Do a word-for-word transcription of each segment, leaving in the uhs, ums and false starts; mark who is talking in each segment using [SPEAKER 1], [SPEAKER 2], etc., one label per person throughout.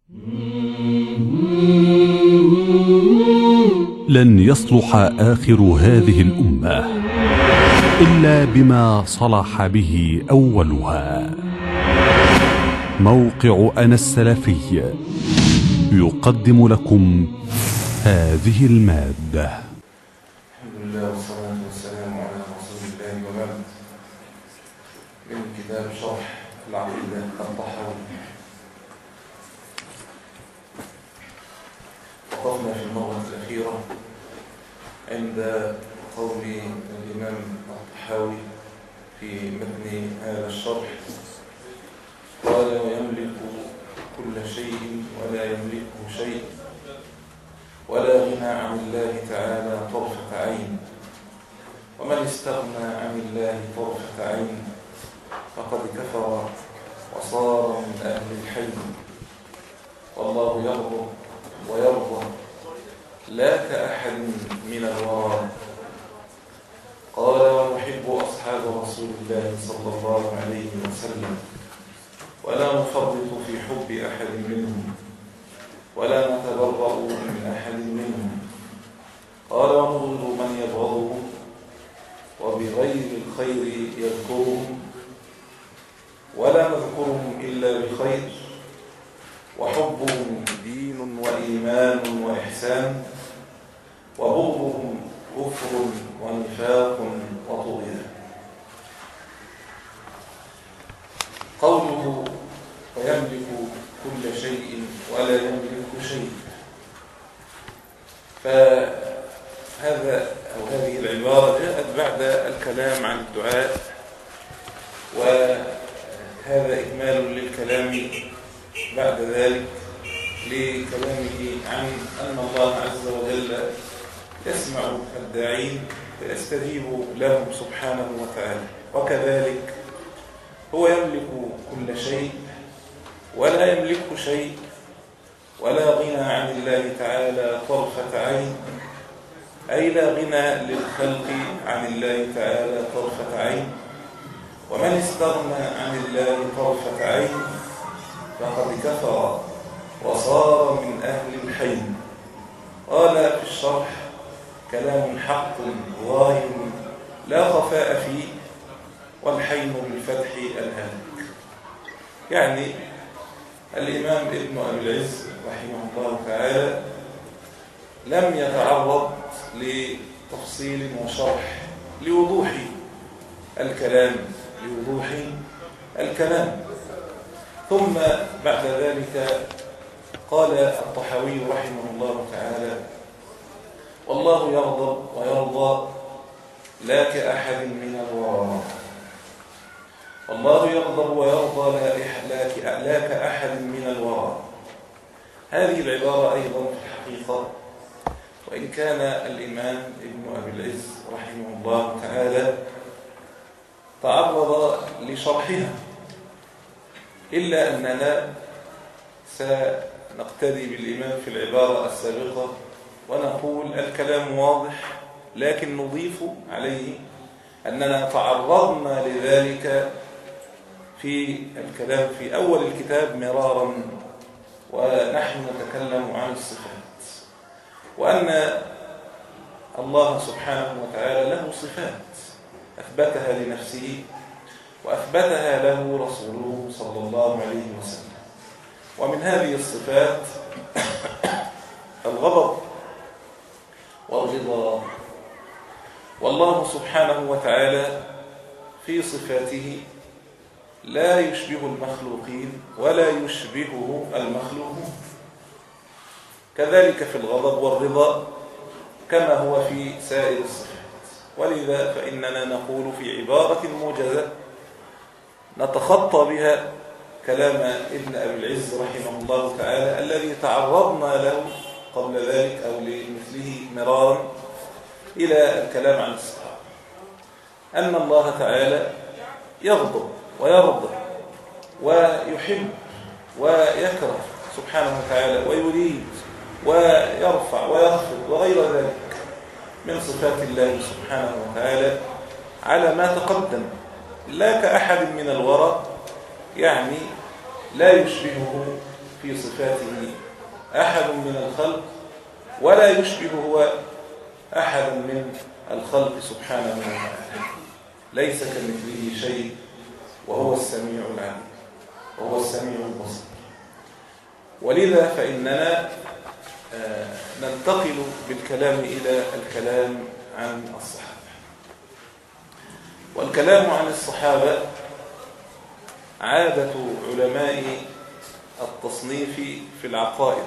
[SPEAKER 1] لن يصلح آخر هذه الأمة إلا بما صلح به أولها. موقع أنا السلفي يقدم لكم هذه المادة.
[SPEAKER 2] الحمد لله والصلاة والسلام على رسول الله وبعد. من كتاب شرح العقيدة الطحاوي. وقفنا في المرة الأخيرة عند قول الإمام الطحاوي في متن هذا الشرح، قال: ويملك كل شيء ولا يملكه شيء ولا غنى عن الله تعالى طرفة عين، ومن استغنى عن الله طرفة عين فقد كفر وصار من أهل الحي، والله يرضى ويرضى لا كأحد من الورى. قال: ونحب أصحاب رسول الله صلى الله عليه وسلم ولا نفرط في حب أحد منهم ولا نتبرأ من أحد منهم. قال: ونبغض من يبغضهم وبغير الخير يذكرهم ولا نذكرهم إلا بخير، وحبهم دين وإيمان وإحسان، وبغضهم كفر ونفاق وطغيان. قوله ويملك كل شيء ولا يملك شيء، فهذا أو هذه العبارة جاءت بعد الكلام عن الدعاء، وهذا إكمال للكلام بعد ذلك لكلامه عن أن الله عز وجل يسمع الداعين ويستجيب لهم سبحانه وتعالى، وكذلك هو يملك كل شيء ولا يملك شيء ولا غنى عن الله تعالى طرفة عين، أي لا غنى للخلق عن الله تعالى طرفة عين، ومن استغنى عن الله طرفة عين فقد كفر وصار من أهل الحي. قال في الشرح: كلام حق ظاهر لا خفاء فيه، والحين بالفتح الهالك. يعني الإمام ابن أبي العز رحمه الله تعالى لم يتعرض لتفصيل وشرح لوضوح الكلام لوضوح الكلام ثم بعد ذلك قال الطحاوي رحمه الله تعالى: والله يغضب ويرضى لا كأحد من الورى. والله يغضب ويرضى لا كأحد من الورى. هذه العبارة أيضا في الحقيقة، وإن كان الإمام ابن أبي العز رحمه الله تعالى تعرض لشرحها، إلا أننا سنقتدي بالإمام في العبارة السابقة ونقول الكلام واضح، لكن نضيف عليه أننا تعرضنا لذلك في الكلام في أول الكتاب مرارا ونحن نتكلم عن الصفات، وأن الله سبحانه وتعالى له صفات أثبتها لنفسه وأثبتها له رسوله صلى الله عليه وسلم. ومن هذه الصفات الغضب والرضا، والله سبحانه وتعالى في صفاته لا يشبه المخلوقين ولا يشبهه المخلوقون، كذلك في الغضب والرضا كما هو في سائر الصفات. ولذا فإننا نقول في عبارة موجزة نتخطى بها كلام ابن أبي العز رحمه الله تعالى الذي تعرضنا له قبل ذلك أو لمثله مرارا إلى الكلام عن الصفات، أن الله تعالى يغضب ويرضى ويحب ويكره سبحانه وتعالى ويريد ويرفع ويخفض وغير ذلك من صفات الله سبحانه وتعالى على ما تقدم، لا كأحد من الورى، يعني لا يشبهه في صفاته أحد من الخلق، ولا يشبه هو أحد من الخلق سبحانه وتعالى. ليس كمثله شيء وهو السميع العليم وهو السميع البصير. ولذا فإننا ننتقل بالكلام إلى الكلام عن الصحابة. والكلام عن الصحابة عادة علماء التصنيف في العقائد،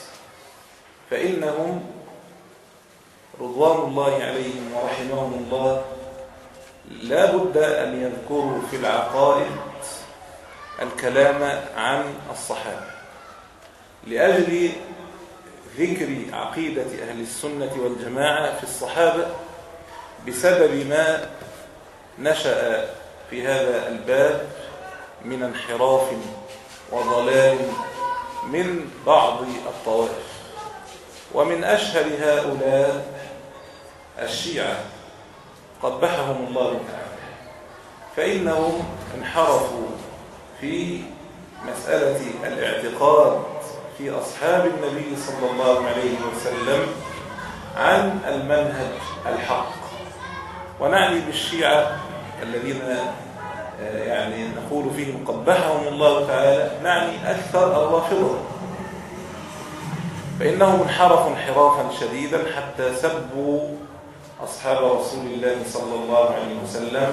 [SPEAKER 2] فإنهم رضوان الله عليهم ورحمهم الله لا بد أن يذكروا في العقائد الكلام عن الصحابة لأجل ذكر عقيدة أهل السنة والجماعة في الصحابة بسبب ما نشأ في هذا الباب من انحراف وضلال من بعض الطوائف. ومن أشهر هؤلاء الشيعة قبحهم الله تعالى، فإنهم انحرفوا في مسألة الاعتقاد في أصحاب النبي صلى الله عليه وسلم عن المنهج الحق. ونعني بالشيعة الذين يعني نقول فيهم قبحهم الله تعالى نعني أكثر الرافضة، فإنهم انحرفوا انحرافا شديدا حتى سبوا أصحاب رسول الله صلى الله عليه وسلم،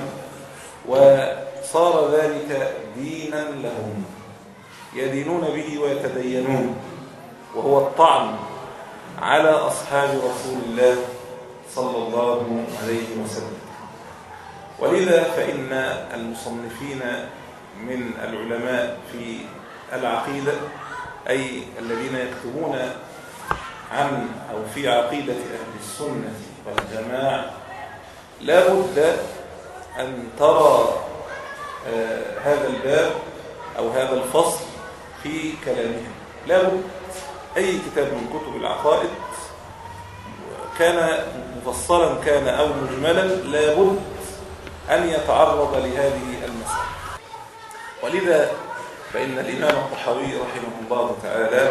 [SPEAKER 2] وصار ذلك دينا لهم يدينون به ويتدينون، وهو الطعن على أصحاب رسول الله صلى الله عليه وسلم. ولذا فإن المصنفين من العلماء في العقيدة، أي الذين يكتبون عن أو في عقيدة أهل السنة والجماعة، لا بد أن ترى آه هذا الباب أو هذا الفصل في كلامهم. لا بد أي كتاب من كتب العقائد كان مفصلا كان أو مجملا لا بد أن يتعرض لهذه المسألة. ولذا فإن الإمام الطحاوي رحمه الله تعالى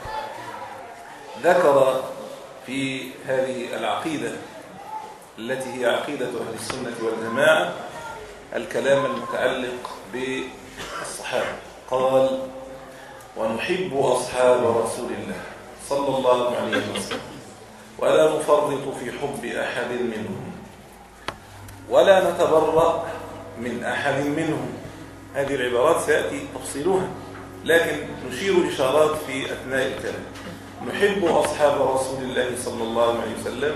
[SPEAKER 2] ذكر في هذه العقيدة التي هي عقيدة أهل السنة والجماعة الكلام المتعلق بالصحابة. قال: ونحب أصحاب رسول الله صلى الله عليه وسلم ولا نفرط في حب أحد منهم ولا نتبرأ من أحد منهم. هذه العبارات سيأتي تفصيلها، لكن نشير إشارات في أثناء الكلام. نحب أصحاب رسول الله صلى الله عليه وسلم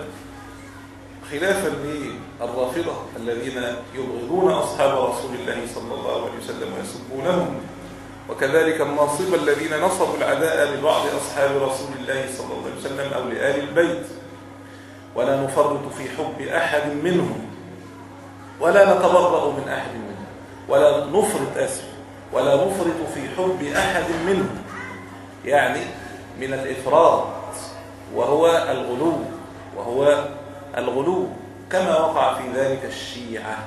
[SPEAKER 2] خلافا للرافضة الذين يبغضون أصحاب رسول الله صلى الله عليه وسلم ويسبونهم، وكذلك الناصبة الذين نصبوا العداء لبعض أصحاب رسول الله صلى الله عليه وسلم أو لآل البيت. ولا نفرط في حب أحد منهم ولا نتبرأ من أحد منهم ولا نفرط أسف ولا نفرط في حب أحد منهم، يعني من الإفراط وهو الغلو وهو الغلو كما وقع في ذلك الشيعة.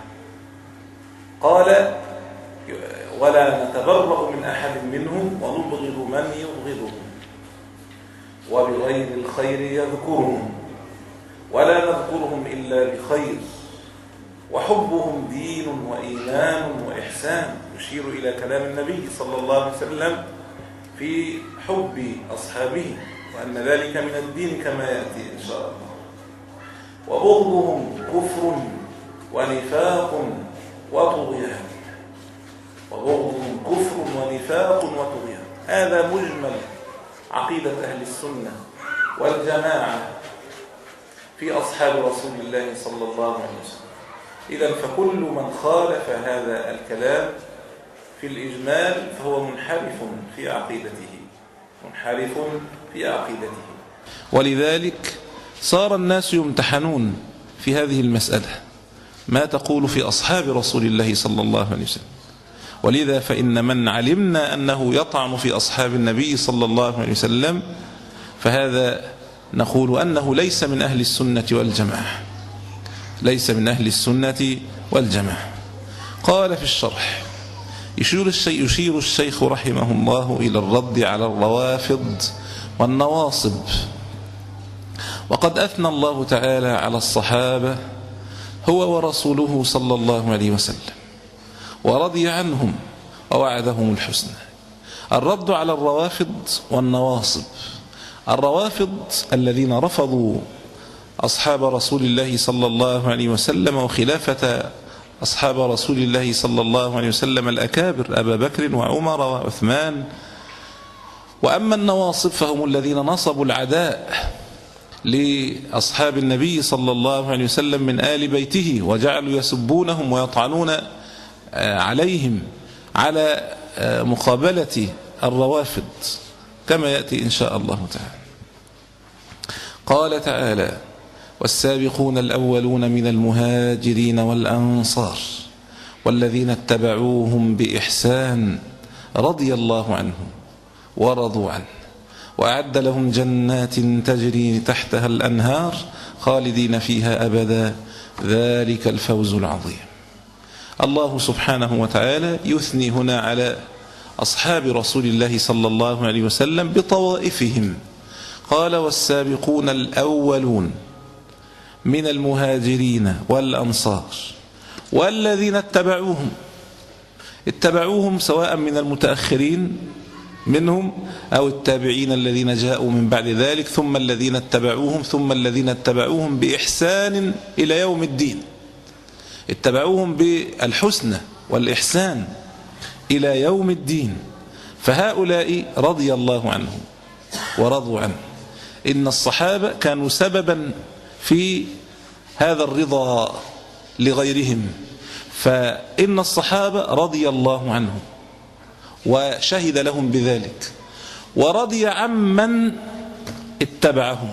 [SPEAKER 2] قال: ولا نتبرأ من أحد منهم ونبغض من يبغضهم وبغير الخير يذكرهم ولا نذكرهم إلا بخير وحبهم دين وإيمان وإحسان. يشير إلى كلام النبي صلى الله عليه وسلم في حب أصحابه وأن ذلك من الدين كما يأتي إن شاء الله. وبغضهم كفر ونفاق وطغيان وبغضهم كفر ونفاق وطغيان. هذا مجمل عقيدة أهل السنة والجماعة في أصحاب رسول الله صلى الله عليه وسلم. إذن فكل من خالف هذا الكلام في الإجمال فهو منحرف في عقيدته منحرف في عقيدته. ولذلك صار الناس يمتحنون في هذه المسألة: ما تقول في أصحاب رسول الله صلى الله عليه وسلم؟ ولذا فإن من علمنا أنه يطعن في أصحاب النبي صلى الله عليه وسلم فهذا نقول أنه ليس من أهل السنة والجماعة ليس من أهل السنة والجماعة. قال في الشرح: يشير الشيخ, يشير الشيخ رحمه الله إلى الرد على الروافض والنواصب. وقد أثنى الله تعالى على الصحابة هو ورسوله صلى الله عليه وسلم ورضي عنهم ووعدهم الحسنى. الرد على الروافض والنواصب: الروافض الذين رفضوا أصحاب رسول الله صلى الله عليه وسلم وخلافة أصحاب رسول الله صلى الله عليه وسلم الأكابر أبا بكر وعمر وعثمان. وأما النواصب فهم الذين نصبوا العداء لأصحاب النبي صلى الله عليه وسلم من آل بيته وجعلوا يسبونهم ويطعنون عليهم على مقابلة الروافض كما يأتي إن شاء الله تعالى. قال تعالى: والسابقون الأولون من المهاجرين والأنصار والذين اتبعوهم بإحسان رضي الله عنهم ورضوا عنه وأعد لهم جنات تجري تحتها الأنهار خالدين فيها أبدا ذلك الفوز العظيم. الله سبحانه وتعالى يثني هنا على أصحاب رسول الله صلى الله عليه وسلم بطوائفهم. قال: والسابقون الأولون من المهاجرين والأنصار والذين اتبعوهم. اتبعوهم سواء من المتأخرين منهم أو التابعين الذين جاءوا من بعد ذلك، ثم الذين اتبعوهم، ثم الذين اتبعوهم بإحسان إلى يوم الدين. اتبعوهم بالحسنى والإحسان إلى يوم الدين. فهؤلاء رضي الله عنهم ورضوا عنه. إن الصحابة كانوا سببا في هذا الرضا لغيرهم، فإن الصحابة رضي الله عنهم وشهد لهم بذلك ورضي عمن اتبعهم.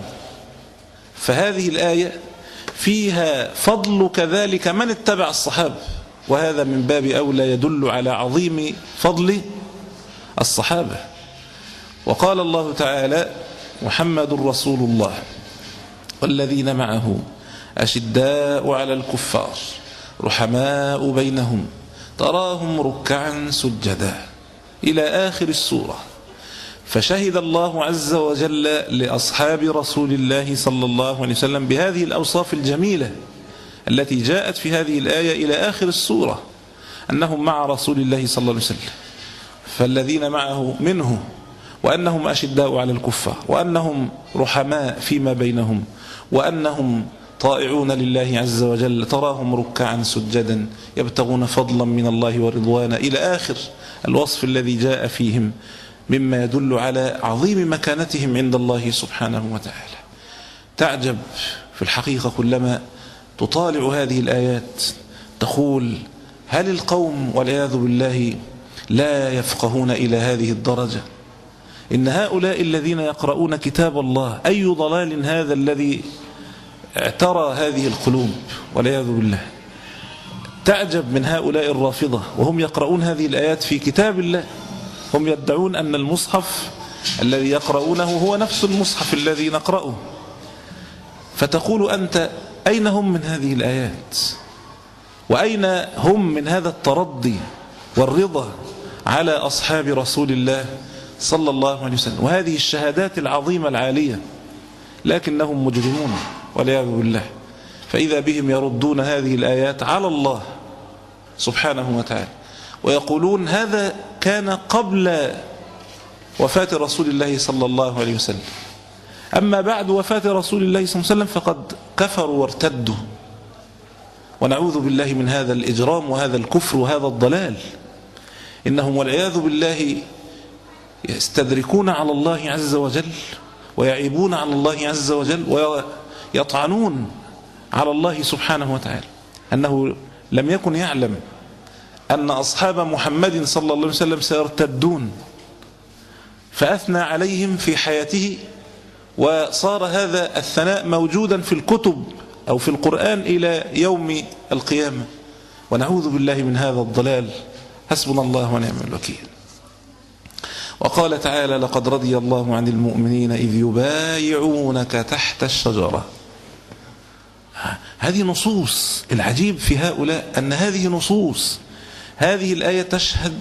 [SPEAKER 2] فهذه الآية فيها فضل كذلك من اتبع الصحابة، وهذا من باب أولى يدل على عظيم فضل الصحابة. وقال الله تعالى: محمد رسول الله والذين معه أشداء على الكفار رحماء بينهم تراهم ركعا سجدا إلى آخر السورة. فشهد الله عز وجل لأصحاب رسول الله صلى الله عليه وسلم بهذه الأوصاف الجميلة التي جاءت في هذه الآية إلى آخر السورة، أنهم مع رسول الله صلى الله عليه وسلم، فالذين معه منه، وأنهم أشداء على الكفار، وأنهم رحماء فيما بينهم، وأنهم طائعون لله عز وجل تراهم ركعا سجدا يبتغون فضلا من الله ورضوانا إلى آخر الوصف الذي جاء فيهم مما يدل على عظيم مكانتهم عند الله سبحانه وتعالى. تعجب في الحقيقة كلما تطالع هذه الآيات تقول: هل القوم والعياذ بالله لا يفقهون إلى هذه الدرجة؟ إن هؤلاء الذين يقرؤون كتاب الله أي ضلال هذا الذي اعترى هذه القلوب والعياذ بالله. تعجب من هؤلاء الرافضة وهم يقرؤون هذه الآيات في كتاب الله. هم يدعون أن المصحف الذي يقرؤونه هو نفس المصحف الذي نقرأه، فتقول أنت: أين هم من هذه الآيات؟ وأين هم من هذا الترضي والرضا على أصحاب رسول الله صلى الله عليه وسلم وهذه الشهادات العظيمة العالية؟ لكنهم مجرمون والعياذ بالله. فإذا بهم يردون هذه الآيات على الله سبحانه وتعالى ويقولون: هذا كان قبل وفاة رسول الله صلى الله عليه وسلم، أما بعد وفاة رسول الله صلى الله عليه وسلم فقد كفروا وارتدوا. ونعوذ بالله من هذا الإجرام وهذا الكفر وهذا الضلال. إنهم والعياذ بالله يستدركون على الله عز وجل ويعيبون على الله عز وجل ويطعنون على الله سبحانه وتعالى، أنه لم يكن يعلم أن أصحاب محمد صلى الله عليه وسلم سيرتدون، فأثنى عليهم في حياته، وصار هذا الثناء موجودا في الكتب أو في القرآن إلى يوم القيامة. ونعوذ بالله من هذا الضلال. حسبنا الله ونعم الوكيل. وقال تعالى: لقد رضي الله عن المؤمنين إذ يبايعونك تحت الشجرة. هذه نصوص. العجيب في هؤلاء أن هذه نصوص هذه الآية تشهد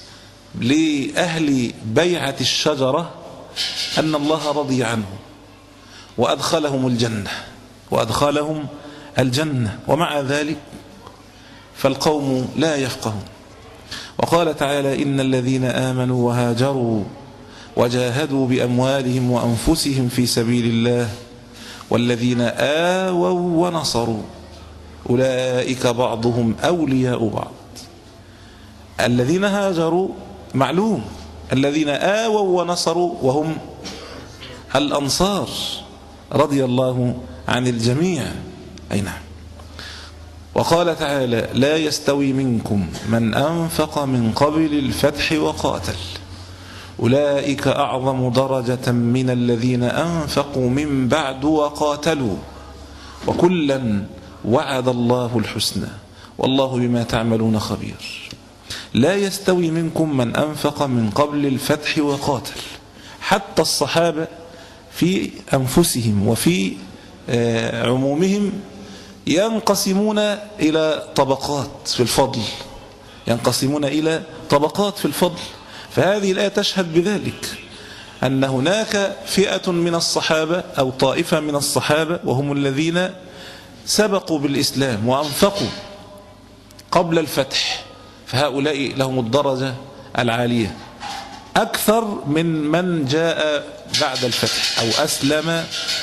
[SPEAKER 2] لأهل بيعة الشجرة أن الله رضي عنهم وأدخلهم الجنة وأدخلهم الجنة، ومع ذلك فالقوم لا يفقهون. وقال تعالى: إن الذين آمنوا وهاجروا وجاهدوا بأموالهم وأنفسهم في سبيل الله والذين آووا ونصروا أولئك بعضهم أولياء بعض. الذين هاجروا معلوم، الذين آووا ونصروا وهم الأنصار رضي الله عن الجميع. أي نعم. وقال تعالى: لا يستوي منكم من أنفق من قبل الفتح وقاتل أولئك أعظم درجة من الذين أنفقوا من بعد وقاتلوا وكلا وعد الله الحسنى والله بما تعملون خبير. لا يستوي منكم من أنفق من قبل الفتح وقاتل. حتى الصحابة في أنفسهم وفي عمومهم ينقسمون إلى طبقات في الفضل، ينقسمون إلى طبقات في الفضل. فهذه الآية تشهد بذلك، أن هناك فئة من الصحابة أو طائفة من الصحابة وهم الذين سبقوا بالإسلام وأنفقوا قبل الفتح، فهؤلاء لهم الدرجة العالية أكثر من من جاء بعد الفتح أو أسلم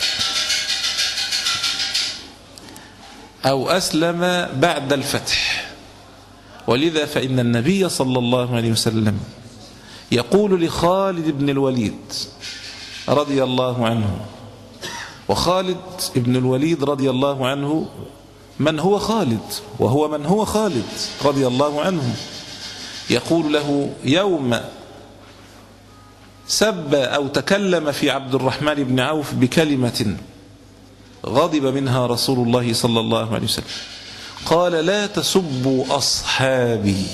[SPEAKER 2] أو أسلم بعد الفتح. ولذا فإن النبي صلى الله عليه وسلم يقول لخالد بن الوليد رضي الله عنه، وخالد بن الوليد رضي الله عنه من هو خالد وهو من هو خالد رضي الله عنه، يقول له: يوم سب أو تكلم في عبد الرحمن بن عوف بكلمة غضب منها رسول الله صلى الله عليه وسلم، قال: لا تسبوا أصحابي،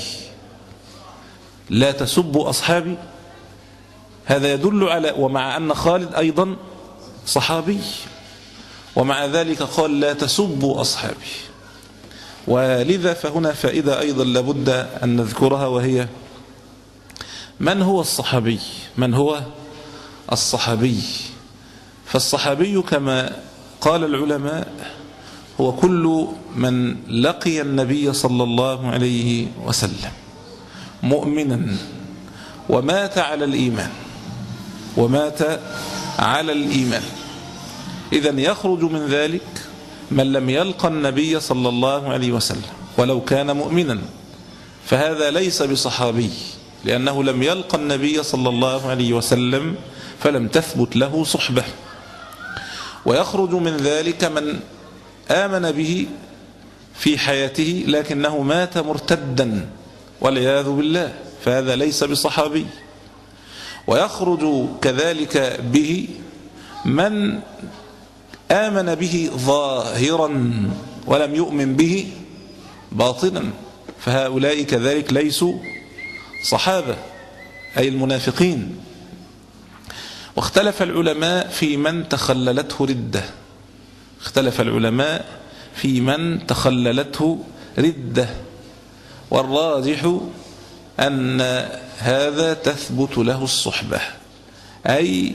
[SPEAKER 2] لا تسبوا أصحابي. هذا يدل على، ومع أن خالد أيضا صحابي، ومع ذلك قال: لا تسبوا أصحابي. ولذا فهنا فائدة أيضا لابد أن نذكرها، وهي من هو الصحابي؟ من هو الصحابي؟ فالصحابي كما قال العلماء هو كل من لقي النبي صلى الله عليه وسلم مؤمنا ومات على الإيمان ومات على الإيمان. إذن يخرج من ذلك من لم يلقى النبي صلى الله عليه وسلم ولو كان مؤمنا، فهذا ليس بصحابي، لأنه لم يلقى النبي صلى الله عليه وسلم فلم تثبت له صحبة. ويخرج من ذلك من آمن به في حياته لكنه مات مرتدا والعياذ بالله، فهذا ليس بصحابي. ويخرج كذلك به من آمن به ظاهرا ولم يؤمن به باطنا، فهؤلاء كذلك ليسوا صحابة، أي المنافقين. واختلف العلماء في من تخللته ردة، اختلف العلماء في من تخللته ردة، والراجح أن هذا تثبت له الصحبة، أي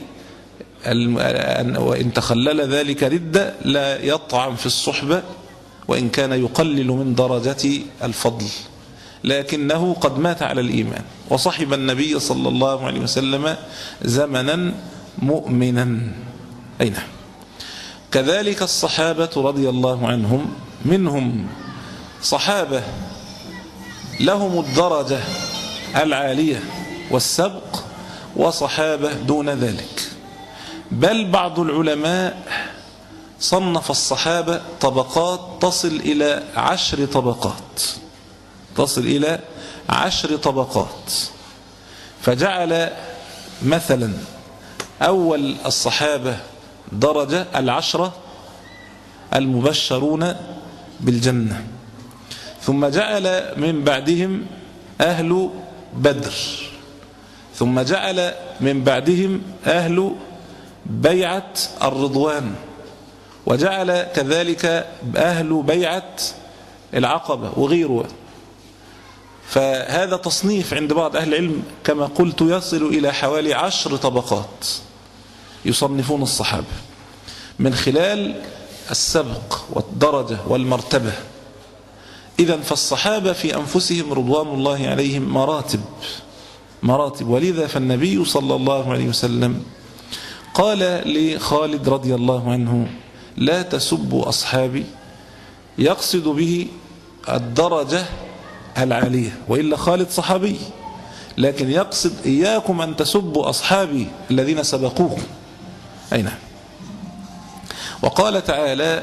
[SPEAKER 2] وإن تخلل ذلك ردة لا يطعن في الصحبة وإن كان يقلل من درجة الفضل، لكنه قد مات على الإيمان وصحب النبي صلى الله عليه وسلم زمنا مؤمنا. أي نعم. كذلك الصحابة رضي الله عنهم، منهم صحابة لهم الدرجة العالية والسبق، وصحابة دون ذلك. بل بعض العلماء صنف الصحابة طبقات تصل إلى عشر طبقات، تصل إلى عشر طبقات، فجعل مثلا أول الصحابة درجة العشرة المبشرون بالجنة، ثم جعل من بعدهم أهل بدر، ثم جعل من بعدهم أهل بيعة الرضوان، وجعل كذلك أهل بيعة العقبة وغيرها. فهذا تصنيف عند بعض أهل العلم كما قلت يصل إلى حوالي عشر طبقات يصنفون الصحابة من خلال السبق والدرجة والمرتبة. إذن فالصحابة في أنفسهم رضوان الله عليهم مراتب مراتب ولذا فالنبي صلى الله عليه وسلم قال لخالد رضي الله عنه لا تسبوا أصحابي، يقصد به الدرجة العالية، وإلا خالد صحابي، لكن يقصد إياكم أن تسبوا أصحابي الذين سبقوكم. أي نعم. وقال تعالى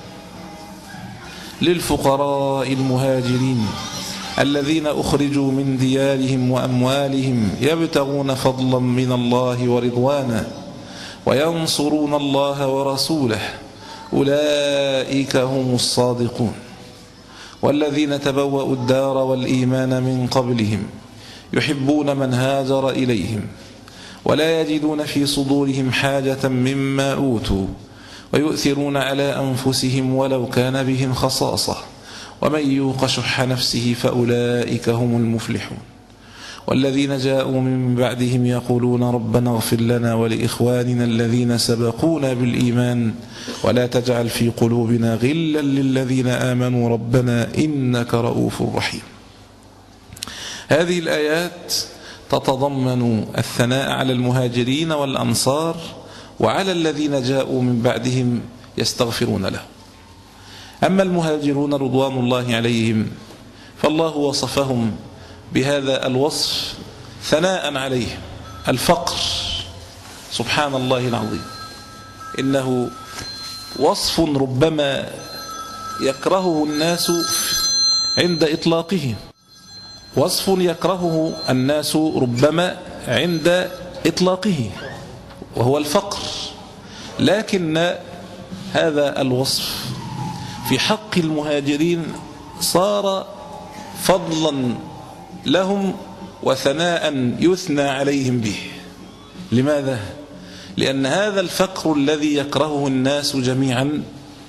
[SPEAKER 2] للفقراء المهاجرين الذين أخرجوا من ديارهم وأموالهم يبتغون فضلا من الله ورضوانا وينصرون الله ورسوله أولئك هم الصادقون والذين تبوأوا الدار والإيمان من قبلهم يحبون من هاجر إليهم ولا يجدون في صدورهم حاجة مما أوتوا ويؤثرون على أنفسهم ولو كان بهم خصاصة ومن يوق شح نفسه فأولئك هم المفلحون والذين جاءوا من بعدهم يقولون ربنا اغفر لنا ولإخواننا الذين سبقونا بالإيمان ولا تجعل في قلوبنا غلا للذين آمنوا ربنا إنك رؤوف رحيم. هذه الآيات تتضمن الثناء على المهاجرين والأنصار وعلى الذين جاءوا من بعدهم يستغفرون له. أما المهاجرون رضوان الله عليهم فالله وصفهم بهذا الوصف ثناء عليه الفقر، سبحان الله العظيم، إنه وصف ربما يكرهه الناس عند إطلاقه، وصف يكرهه الناس ربما عند إطلاقه وهو الفقر، لكن هذا الوصف في حق المهاجرين صار فضلا لهم وثناء يثنى عليهم به. لماذا؟ لأن هذا الفقر الذي يكرهه الناس جميعا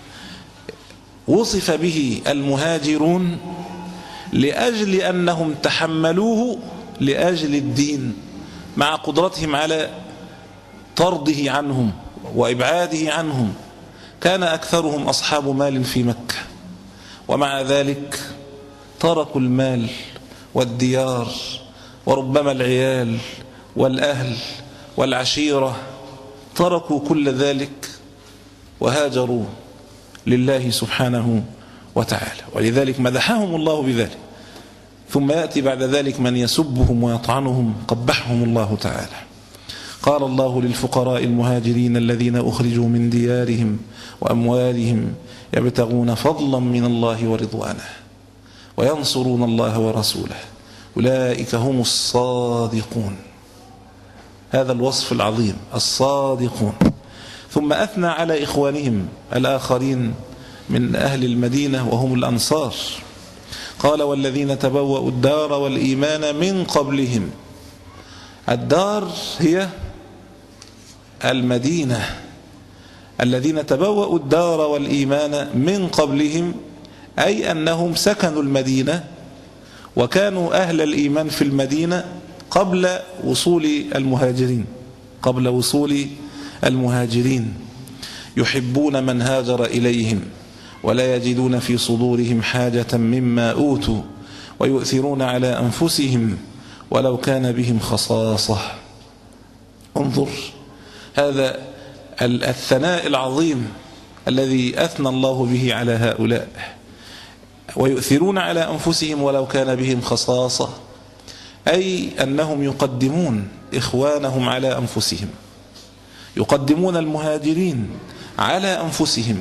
[SPEAKER 2] وصف به المهاجرون لأجل أنهم تحملوه لأجل الدين مع قدرتهم على طرده عنهم وإبعاده عنهم. كان أكثرهم أصحاب مال في مكة، ومع ذلك تركوا المال والديار وربما العيال والأهل والعشيرة، تركوا كل ذلك وهاجروا لله سبحانه وتعالى، ولذلك مدحهم الله بذلك. ثم يأتي بعد ذلك من يسبهم ويطعنهم قبحهم الله تعالى. قال الله للفقراء المهاجرين الذين أخرجوا من ديارهم وأموالهم يبتغون فضلا من الله ورضوانه وينصرون الله ورسوله أولئك هم الصادقون. هذا الوصف العظيم الصادقون. ثم أثنى على إخوانهم الآخرين من أهل المدينة وهم الأنصار، قال والذين تبوأوا الدار والإيمان من قبلهم. الدار هي المدينة، الذين تبوأوا الدار والإيمان من قبلهم أي أنهم سكنوا المدينة وكانوا أهل الإيمان في المدينة قبل وصول المهاجرين قبل وصول المهاجرين يحبون من هاجر إليهم ولا يجدون في صدورهم حاجة مما أوتوا ويؤثرون على أنفسهم ولو كان بهم خصاصة. انظر هذا الثناء العظيم الذي أثنى الله به على هؤلاء. ويؤثرون على أنفسهم ولو كان بهم خصاصة أي أنهم يقدمون إخوانهم على أنفسهم، يقدمون المهاجرين على أنفسهم.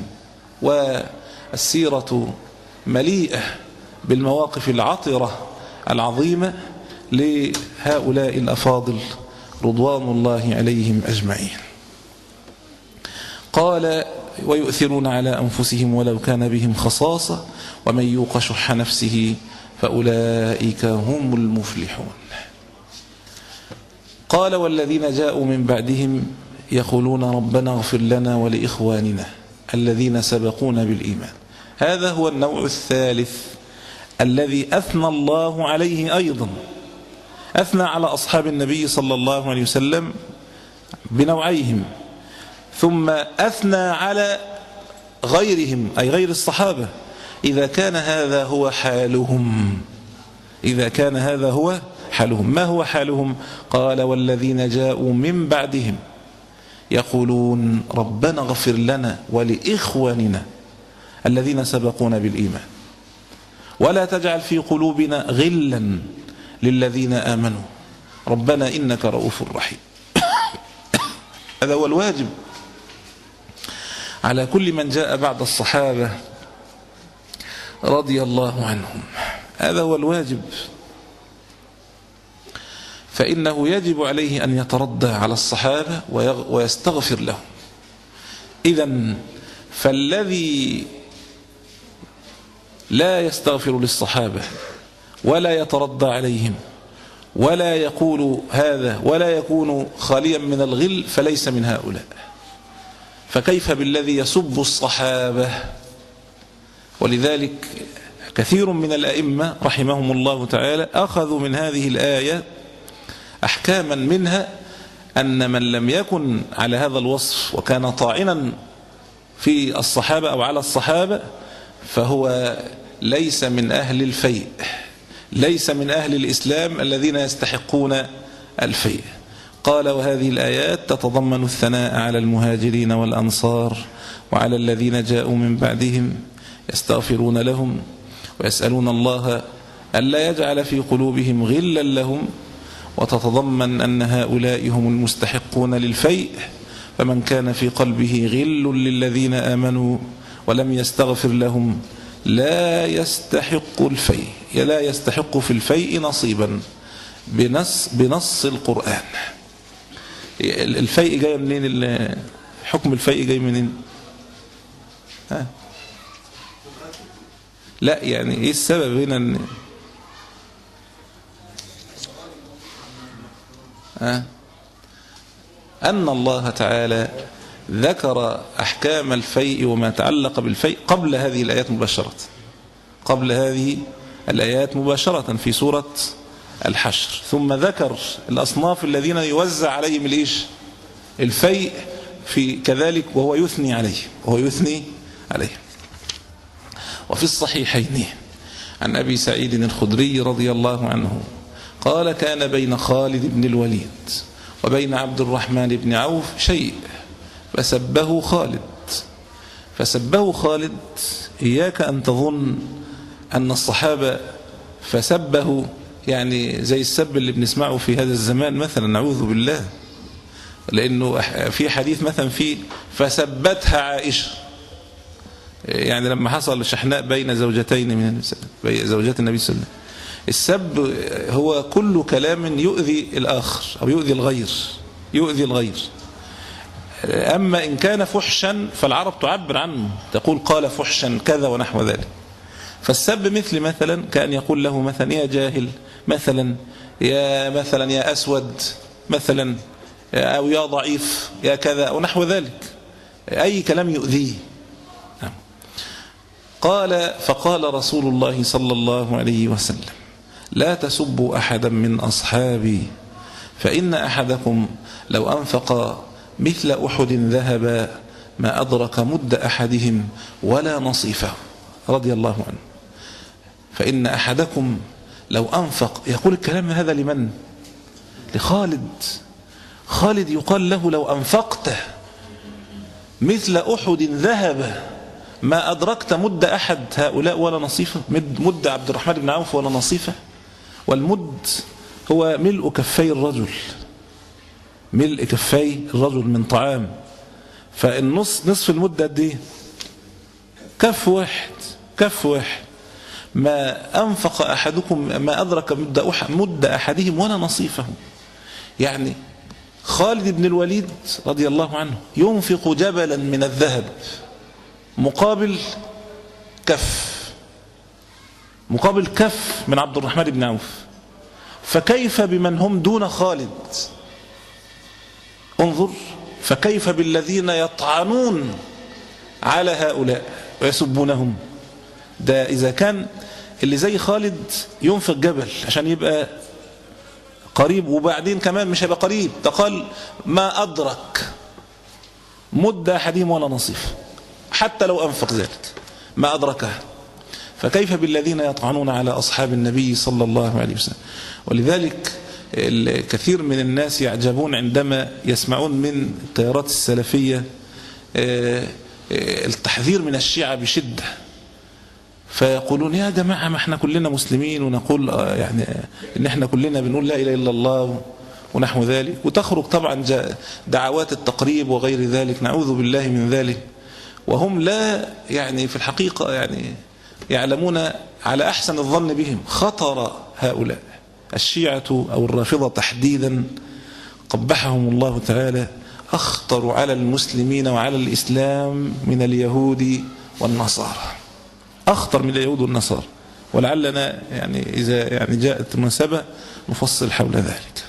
[SPEAKER 2] والسيرة مليئة بالمواقف العطرة العظيمة لهؤلاء الأفاضل رضوان الله عليهم أجمعين. قال ويؤثرون على أنفسهم ولو كان بهم خصاصة ومن يوق شح نفسه فأولئك هم المفلحون. قال والذين جاءوا من بعدهم يقولون ربنا اغفر لنا ولإخواننا الذين سبقونا بالإيمان. هذا هو النوع الثالث الذي أثنى الله عليه أيضا. أثنى على أصحاب النبي صلى الله عليه وسلم بنوعيهم، ثم أثنى على غيرهم أي غير الصحابة إذا كان هذا هو حالهم. إذا كان هذا هو حالهم. ما هو حالهم؟ قال والذين جاءوا من بعدهم يقولون ربنا اغفر لنا ولإخواننا الذين سبقونا بالإيمان ولا تجعل في قلوبنا غلا للذين آمنوا ربنا إنك رؤوف رحيم. هذا هو الواجب على كل من جاء بعد الصحابة رضي الله عنهم. هذا هو الواجب، فإنه يجب عليه أن يتردى على الصحابة ويستغفر لهم. إذن فالذي لا يستغفر للصحابة ولا يتردى عليهم ولا يقول هذا ولا يكون خاليا من الغل فليس من هؤلاء. فكيف بالذي يسب الصحابة؟ ولذلك كثير من الأئمة رحمهم الله تعالى أخذوا من هذه الآية أحكاما، منها أن من لم يكن على هذا الوصف وكان طاعنا في الصحابة أو على الصحابة فهو ليس من أهل الفيء، ليس من أهل الإسلام الذين يستحقون الفيء. قال وهذه الآيات تتضمن الثناء على المهاجرين والأنصار وعلى الذين جاءوا من بعدهم يستغفرون لهم ويسألون الله ألا يجعل في قلوبهم غلا لهم، وتتضمن أن هؤلاء هم المستحقون للفيء، فمن كان في قلبه غل للذين آمنوا ولم يستغفر لهم لا يستحق الفيء، لا يستحق في الفيء نصيبا بنص, بنص القرآن. الفيء جاي منين؟ حكم الفيء جاي منين؟ ها؟ لا يعني ايه السبب هنا؟ ان ها؟ أن الله تعالى ذكر أحكام الفيء وما تعلق بالفيء قبل هذه الآيات مباشرة، قبل هذه الآيات مباشرة في سورة الحشر، ثم ذكر الأصناف الذين يوزع عليهم الإيش؟ الفيء في كذلك، وهو يثني عليه وهو يثني عليه. وفي الصحيحين عن أبي سعيد الخدري رضي الله عنه قال كان بين خالد بن الوليد وبين عبد الرحمن بن عوف شيء فسبه خالد فسبه خالد إياك أن تظن أن الصحابة فسبه يعني زي السب اللي بنسمعه في هذا الزمان مثلا، نعوذ بالله، لأنه في حديث مثلا في فسبتها عائشة، يعني لما حصل شحناء بين زوجتين من زوجات النبي صلى الله عليه وسلم. السب هو كل كلام يؤذي الآخر أو يؤذي الغير، يؤذي الغير. أما إن كان فحشا فالعرب تعبر عنه، تقول قال فحشا كذا ونحو ذلك. فالسب مثل مثلا كأن يقول له مثلا يا جاهل مثلا، يا مثلا يا أسود مثلا، أو يا ضعيف يا كذا ونحو ذلك، أي كلام يؤذيه. قال فقال رسول الله صلى الله عليه وسلم لا تسبوا أحدا من أصحابي فإن أحدكم لو أنفق مثل أحد ذهبا ما أدرك مد أحدهم ولا نصيفه رضي الله عنه. فإن أحدكم لو أنفق، يقول الكلام هذا لمن؟ لخالد. خالد يقال له لو أنفقت مثل أحد ذهبا ما أدركت مد أحد هؤلاء ولا نصيفه، مد عبد الرحمن بن عوف ولا نصيفه. والمد هو ملء كفي الرجل، ملء كفي الرجل من طعام. فالنص نصف المدة دي كف واحد، كف واحد. ما أنفق أحدكم ما أدرك مد, مد أحدهم ولا نصيفه. يعني خالد بن الوليد رضي الله عنه ينفق جبلا من الذهب مقابل كف، مقابل كف من عبد الرحمن بن عوف. فكيف بمن هم دون خالد؟ انظر، فكيف بالذين يطعنون على هؤلاء ويسبونهم؟ ده إذا كان
[SPEAKER 3] اللي زي خالد ينفق جبل عشان يبقى قريب، وبعدين كمان مش هيبقى قريب، ده قال ما أدرك مد أحدهم ولا نصيف، حتى لو أنفق ذلك ما أدركها. فكيف بالذين يطعنون على أصحاب النبي صلى الله عليه وسلم؟ ولذلك الكثير من الناس يعجبون عندما يسمعون من التيارات السلفية التحذير من الشيعة بشدة، فيقولون يا جماعة ما احنا كلنا مسلمين، ونقول يعني ان احنا كلنا بنقول لا إله إلا الله ونحو ذلك، وتخرج طبعا دعوات التقريب وغير ذلك، نعوذ بالله من ذلك، وهم لا يعني في الحقيقة يعني يعلمون على أحسن الظن بهم خطر هؤلاء الشيعة أو الرافضة تحديدا، قبحهم الله تعالى، أخطر على المسلمين وعلى الإسلام من اليهود والنصارى، أخطر من اليهود والنصارى، ولعلنا يعني إذا يعني جاءت مناسبة نفصل حول ذلك.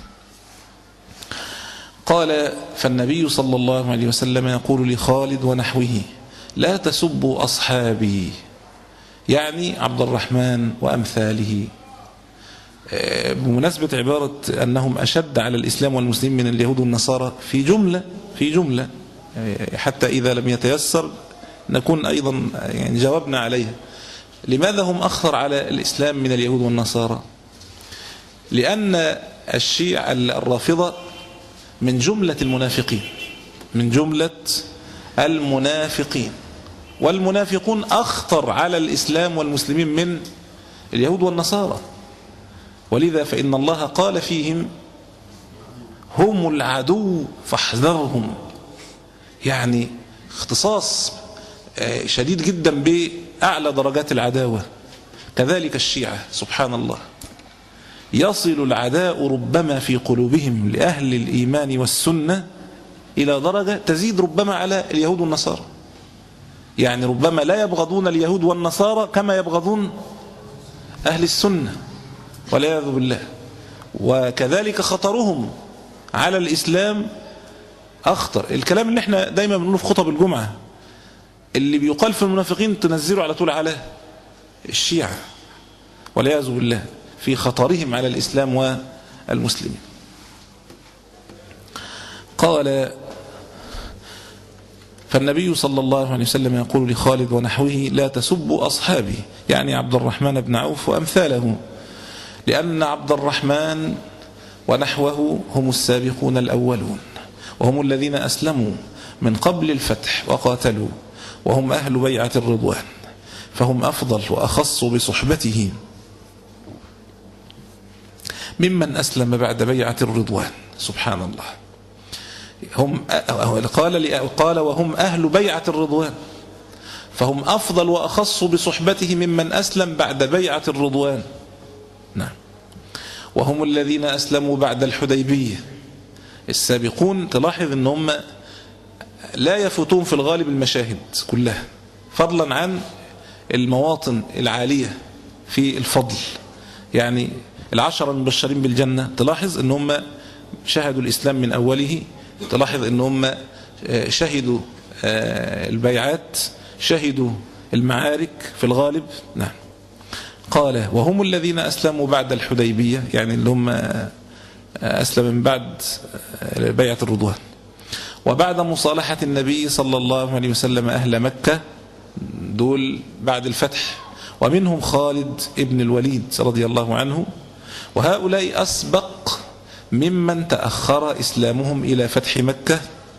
[SPEAKER 3] قال فالنبي صلى الله عليه وسلم يقول لخالد ونحوه لا تسبوا أصحابي، يعني عبد الرحمن وأمثاله، بمناسبة عبارة أنهم أشد على الإسلام والمسلمين من اليهود والنصارى في جملة في جملة حتى إذا لم يتيسر نكون أيضا يعني جاوبنا عليها. لماذا هم أخطر على الإسلام من اليهود والنصارى؟ لأن الشيعة الرافضة من جملة المنافقين، من جملة المنافقين، والمنافقون أخطر على الإسلام والمسلمين من اليهود والنصارى، ولذا فإن الله قال فيهم هم العدو فاحذرهم، يعني اختصاص شديد جدا بأعلى درجات العداوة. كذلك الشيعة سبحان الله يصل العداء ربما في قلوبهم لأهل الإيمان والسنة إلى درجة تزيد ربما على اليهود والنصارى، يعني ربما لا يبغضون اليهود والنصارى كما يبغضون أهل السنة والعياذ بالله. وكذلك خطرهم على الإسلام أخطر. الكلام اللي احنا دايما بنقوله في خطب الجمعة اللي بيقال في المنافقين تنزلوا على طول على الشيعة والعياذ بالله في خطرهم على الإسلام والمسلمين. قال فالنبي صلى الله عليه وسلم يقول لخالد ونحوه لا تسبوا أصحابي، يعني عبد الرحمن بن عوف وأمثاله، لأن عبد الرحمن ونحوه هم السابقون الأولون، وهم الذين أسلموا من قبل الفتح وقاتلوا، وهم أهل بيعة الرضوان، فهم أفضل وأخص بصحبته ممن أسلم بعد بيعة الرضوان. سبحان الله. هم قال قال وهم أهل بيعة الرضوان، فهم أفضل وأخص بصحبته ممن أسلم بعد بيعة الرضوان. نعم. وهم الذين أسلموا بعد الحديبية. السابقون تلاحظ أنهم لا يفوتون في الغالب المشاهد كلها، فضلا عن المواطن العالية في الفضل، يعني العشرة المبشرين بالجنة تلاحظ أنهم شهدوا الإسلام من أوله، تلاحظ أنهم شهدوا البيعات، شهدوا المعارك في الغالب. نعم. قال وهم الذين أسلموا بعد الحديبية، يعني اللي هم أسلم من بعد بيعة الرضوان، وبعد مصالحة النبي صلى الله عليه وسلم أهل مكة، دول بعد الفتح، ومنهم خالد ابن الوليد رضي الله عنه، وهؤلاء أسبق ممن تأخر إسلامهم إلى فتح مكة،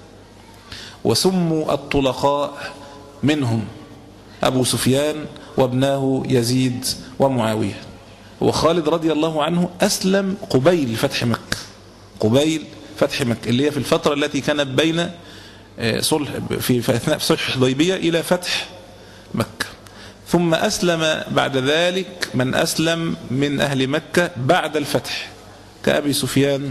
[SPEAKER 3] وسموا الطلقاء منهم أبو سفيان وابناه يزيد ومعاوية. وخالد رضي الله عنه أسلم قبيل فتح مكة، قبيل فتح مكة اللي هي في الفترة التي كانت بين صلح في أثناء صلح الحديبية إلى فتح مكة. ثم أسلم بعد ذلك من أسلم من أهل مكة بعد الفتح كأبي سفيان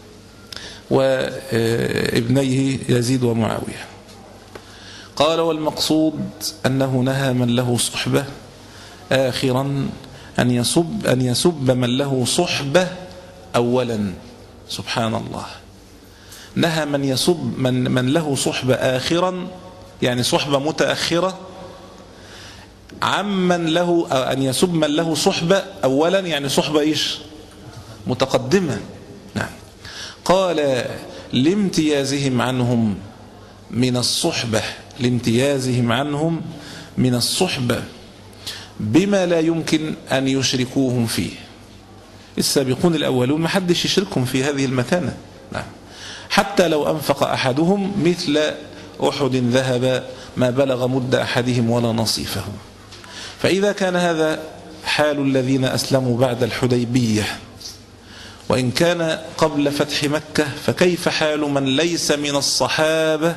[SPEAKER 3] وابنيه يزيد ومعاوية. قال والمقصود أنه نهى من له صحبة آخرا أن يسب, أن يسب من له صحبة أولا. سبحان الله. نهى من يسب من, من له صحبة آخرا، يعني صحبة متأخرة، عمن له أن يسب من له صحبة أولا، يعني صحبة إيش؟ متقدمة. نعم. قال لامتيازهم عنهم من الصحبة لامتيازهم عنهم من الصحبة بما لا يمكن أن يشركوهم فيه. السابقون الأولون ما حدش يشركهم في هذه المكانة. نعم. حتى لو أنفق أحدهم مثل أحد ذهب ما بلغ مد أحدهم ولا نصيفه. فإذا كان هذا حال الذين أسلموا بعد الحديبية وإن كان قبل فتح مكة، فكيف حال من ليس من الصحابة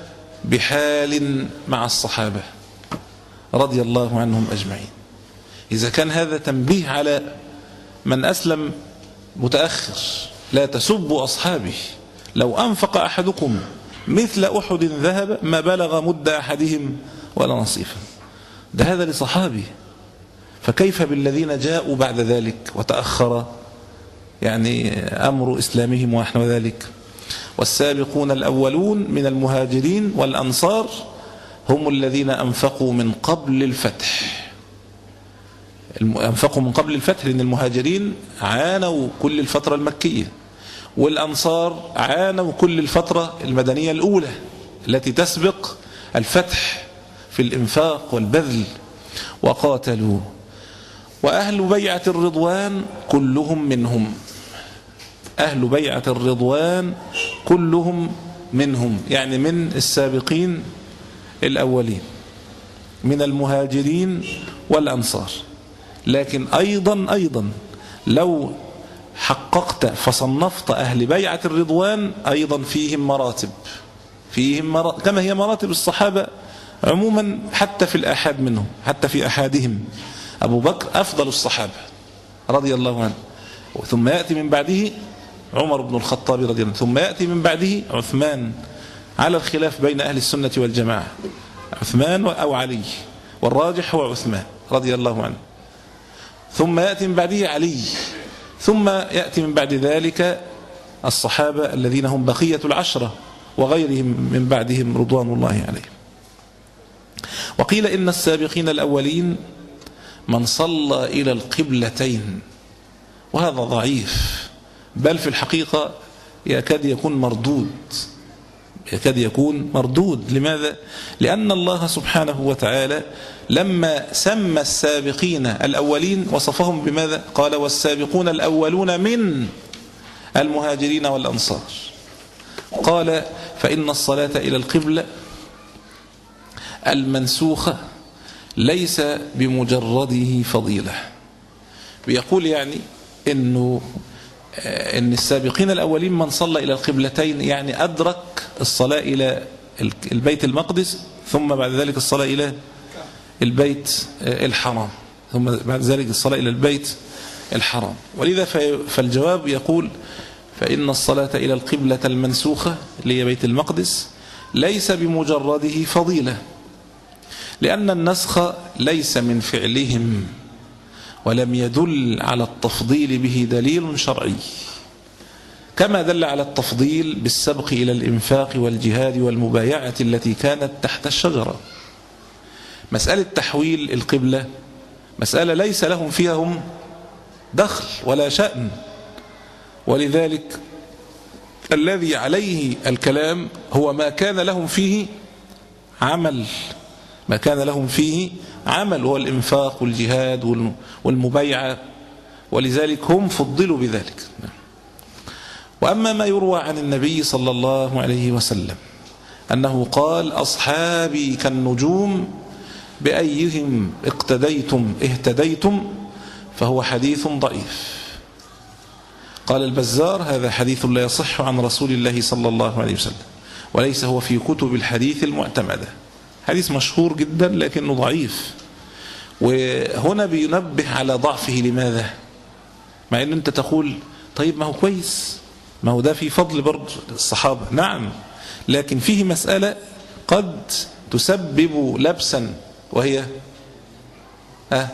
[SPEAKER 3] بحال مع الصحابة رضي الله عنهم أجمعين؟ إذا كان هذا تنبيه على من أسلم متأخر، لا تسبوا أصحابي. لو أنفق أحدكم مثل أحد ذهب ما بلغ مد أحدهم ولا نصيفا، ده هذا لصحابي، فكيف بالذين جاءوا بعد ذلك وتأخر يعني أمر إسلامهم ونحو ذلك؟ والسابقون الأولون من المهاجرين والأنصار هم الذين أنفقوا من قبل الفتح. أنفقوا من قبل الفتح لأن المهاجرين عانوا كل الفترة المكية، والأنصار عانوا كل الفترة المدنية الأولى التي تسبق الفتح في الإنفاق والبذل، وقاتلوا. وأهل بيعة الرضوان كلهم منهم، أهل بيعة الرضوان كلهم منهم، يعني من السابقين الأولين من المهاجرين والأنصار. لكن أيضا أيضا لو حققت فصنفت أهل بيعة الرضوان أيضا فيهم مراتب، فيهم مراتب كما هي مراتب الصحابة عموما، حتى في الآحاد منهم، حتى في أحادهم. أبو بكر أفضل الصحابة رضي الله عنه، ثم يأتي من بعده عمر بن الخطاب رضي الله عنه، ثم يأتي من بعده عثمان، على الخلاف بين أهل السنة والجماعة، عثمان أو علي، والراجح هو عثمان رضي الله عنه. ثم يأتي من بعده علي، ثم يأتي من بعد ذلك الصحابة الذين هم بقية العشرة وغيرهم من بعدهم رضوان الله عليهم. وقيل إن السابقين الأولين من صلى إلى القبلتين، وهذا ضعيف، بل في الحقيقة يكاد يكون مردود، يكاد يكون مردود. لماذا؟ لأن الله سبحانه وتعالى لما سمى السابقين الأولين وصفهم بماذا؟ قال والسابقون الأولون من المهاجرين والأنصار. قال فإن الصلاة إلى القبلة المنسوخة ليس بمجرده فضيلة. بيقول يعني إنه إن السابقين الأولين من صلى إلى القبلتين، يعني أدرك الصلاة إلى البيت المقدس، ثم بعد ذلك الصلاة إلى البيت الحرام، ثم بعد ذلك الصلاة إلى البيت الحرام. ولذا فالجواب يقول فإن الصلاة إلى القبلة المنسوخة اللي هي بيت المقدس ليس بمجرده فضيلة، لأن النسخ ليس من فعلهم، ولم يدل على التفضيل به دليل شرعي، كما دل على التفضيل بالسبق إلى الإنفاق والجهاد والمبايعة التي كانت تحت الشجرة. مسألة تحويل القبلة مسألة ليس لهم فيها هم دخل ولا شأن، ولذلك الذي عليه الكلام هو ما كان لهم فيه عمل، ما كان لهم فيه عمل هو الإنفاق والجهاد والمبايعة، ولذلك هم فضلوا بذلك. وأما ما يروى عن النبي صلى الله عليه وسلم أنه قال أصحابي كالنجوم بأيهم اقتديتم اهتديتم، فهو حديث ضعيف. قال البزار هذا حديث لا يصح عن رسول الله صلى الله عليه وسلم، وليس هو في كتب الحديث المعتمدة. حديث مشهور جدا لكنه ضعيف، وهنا بينبه على ضعفه. لماذا؟ مع أن أنت تقول طيب ما هو كويس، ما هو ده في فضل برضه الصحابة، نعم، لكن فيه مسألة قد تسبب لبسا، وهي آه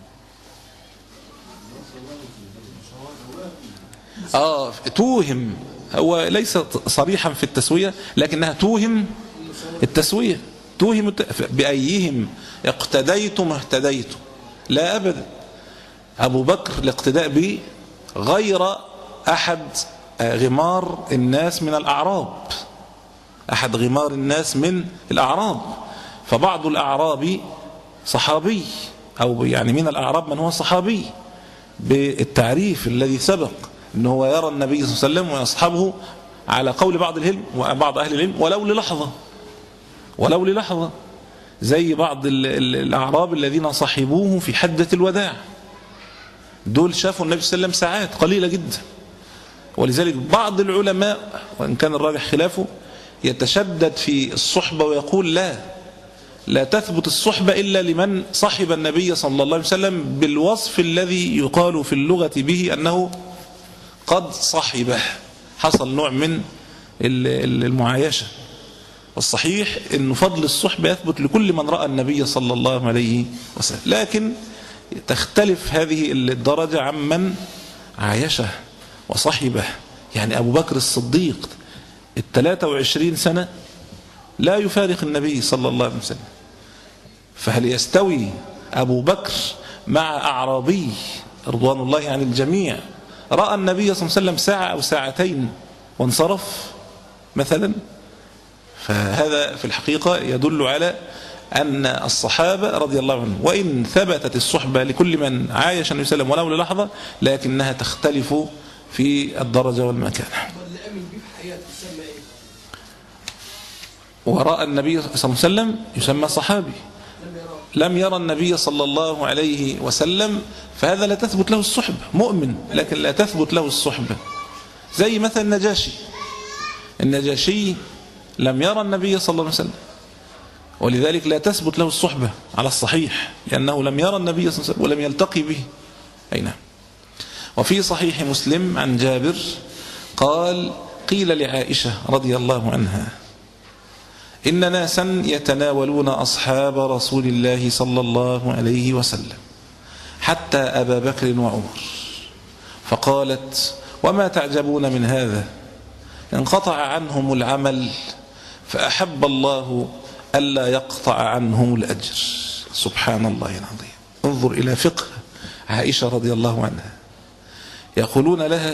[SPEAKER 3] آه توهم، هو ليس صريحا في التسوية لكنها توهم التسوية. توهم بأيهم اقتديتم اهتديتم، لا أبدا. أبو بكر الاقتداء به غير أحد غمار الناس من الأعراب، أحد غمار الناس من الأعراب. فبعض الأعراب صحابي، أو يعني من الأعراب من هو صحابي بالتعريف الذي سبق، أنه هو يرى النبي صلى الله عليه وسلم ويصحبه على قول بعض العلم وبعض أهل العلم ولو للحظة، ولو للحظة، زي بعض الأعراب الذين صحبوه في حجة الوداع، دول شافوا النبي صلى الله عليه وسلم ساعات قليلة جدا. ولذلك بعض العلماء وإن كان الراجح خلافه يتشدد في الصحبة ويقول لا لا تثبت الصحبة إلا لمن صحب النبي صلى الله عليه وسلم بالوصف الذي يقال في اللغة به أنه قد صحبه، حصل نوع من المعايشة. والصحيح أن فضل الصحبة يثبت لكل من رأى النبي صلى الله عليه وسلم، لكن تختلف هذه الدرجة عمن عايشه وصحبه. يعني أبو بكر الصديق الثلاثة وعشرين سنة لا يفارق النبي صلى الله عليه وسلم، فهل يستوي أبو بكر مع أعرابي رضوان الله عن الجميع رأى النبي صلى الله عليه وسلم ساعة أو ساعتين وانصرف مثلا؟ فهذا في الحقيقة يدل على أن الصحابة رضي الله عنهم وإن ثبتت الصحبة لكل من عايش النبي صلى الله عليه وسلم ولو للحظة، لكنها تختلف في الدرجة والمكان. وراء النبي صلى الله عليه وسلم يسمى صحابي، لم يرى النبي صلى الله عليه وسلم فهذا لا تثبت له الصحبة، مؤمن لكن لا تثبت له الصحبة. زي مثلا النجاشي، النجاشي لم يرى النبي صلى الله عليه وسلم ولذلك لا تثبت له الصحبة على الصحيح، لأنه لم يرى النبي صلى الله عليه وسلم ولم يلتقي به. أي نعم. وفي صحيح مسلم عن جابر قال قيل لعائشة رضي الله عنها إن ناسا يتناولون أصحاب رسول الله صلى الله عليه وسلم حتى أبا بكر وعمر، فقالت وما تعجبون من هذا؟ انقطع عنهم العمل فأحب الله ألا يقطع عنهم الأجر. سبحان الله العظيم. انظر إلى فقه عائشة رضي الله عنها، يقولون لها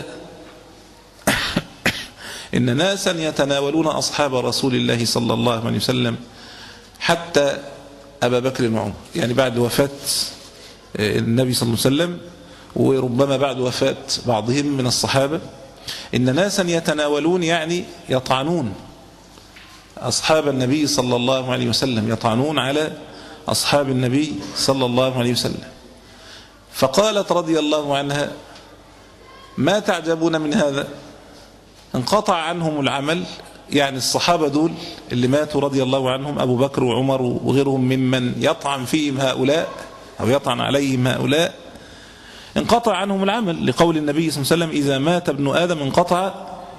[SPEAKER 3] إن ناسا يتناولون أصحاب رسول الله صلى الله عليه وسلم حتى أبا بكر وعمر، يعني بعد وفاة النبي صلى الله عليه وسلم وربما بعد وفاة بعضهم من الصحابة، إن ناسا يتناولون يعني يطعنون أصحاب النبي صلى الله عليه وسلم، يطعنون على أصحاب النبي صلى الله عليه وسلم. فقالت رضي الله عنها ما تعجبون من هذا؟ انقطع عنهم العمل، يعني الصحابة دول اللي ماتوا رضي الله عنهم أبو بكر وعمر وغيرهم ممن يطعن فيهم هؤلاء أو يطعن عليهم هؤلاء، انقطع عنهم العمل لقول النبي صلى الله عليه وسلم إذا مات ابن آدم انقطع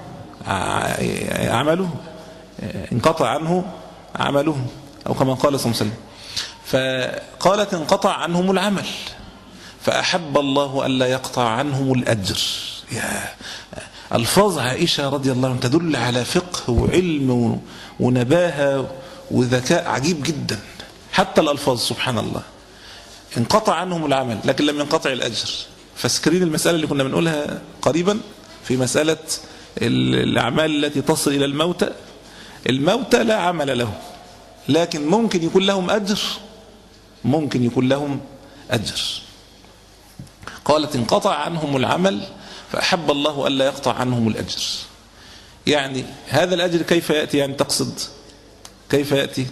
[SPEAKER 3] عمله، انقطع عنه عمله أو كما قال صلى الله عليه وسلم. فقالت انقطع عنهم العمل فأحب الله ألا يقطع عنهم الأجر. يا الفاظ عائشة رضي الله عنها تدل على فقه وعلم ونباهة وذكاء عجيب جدا، حتى الألفاظ سبحان الله. انقطع عنهم العمل لكن لم ينقطع الأجر. فسكرين المسألة اللي كنا بنقولها قريبا في مسألة الأعمال التي تصل إلى الموتى، الموتى لا عمل له لكن ممكن يكون لهم أجر، ممكن يكون لهم أجر. قالت انقطع عنهم العمل فأحب الله ألا يقطع عنهم الأجر. يعني هذا الأجر كيف يأتي؟ يعني تقصد كيف يأتي؟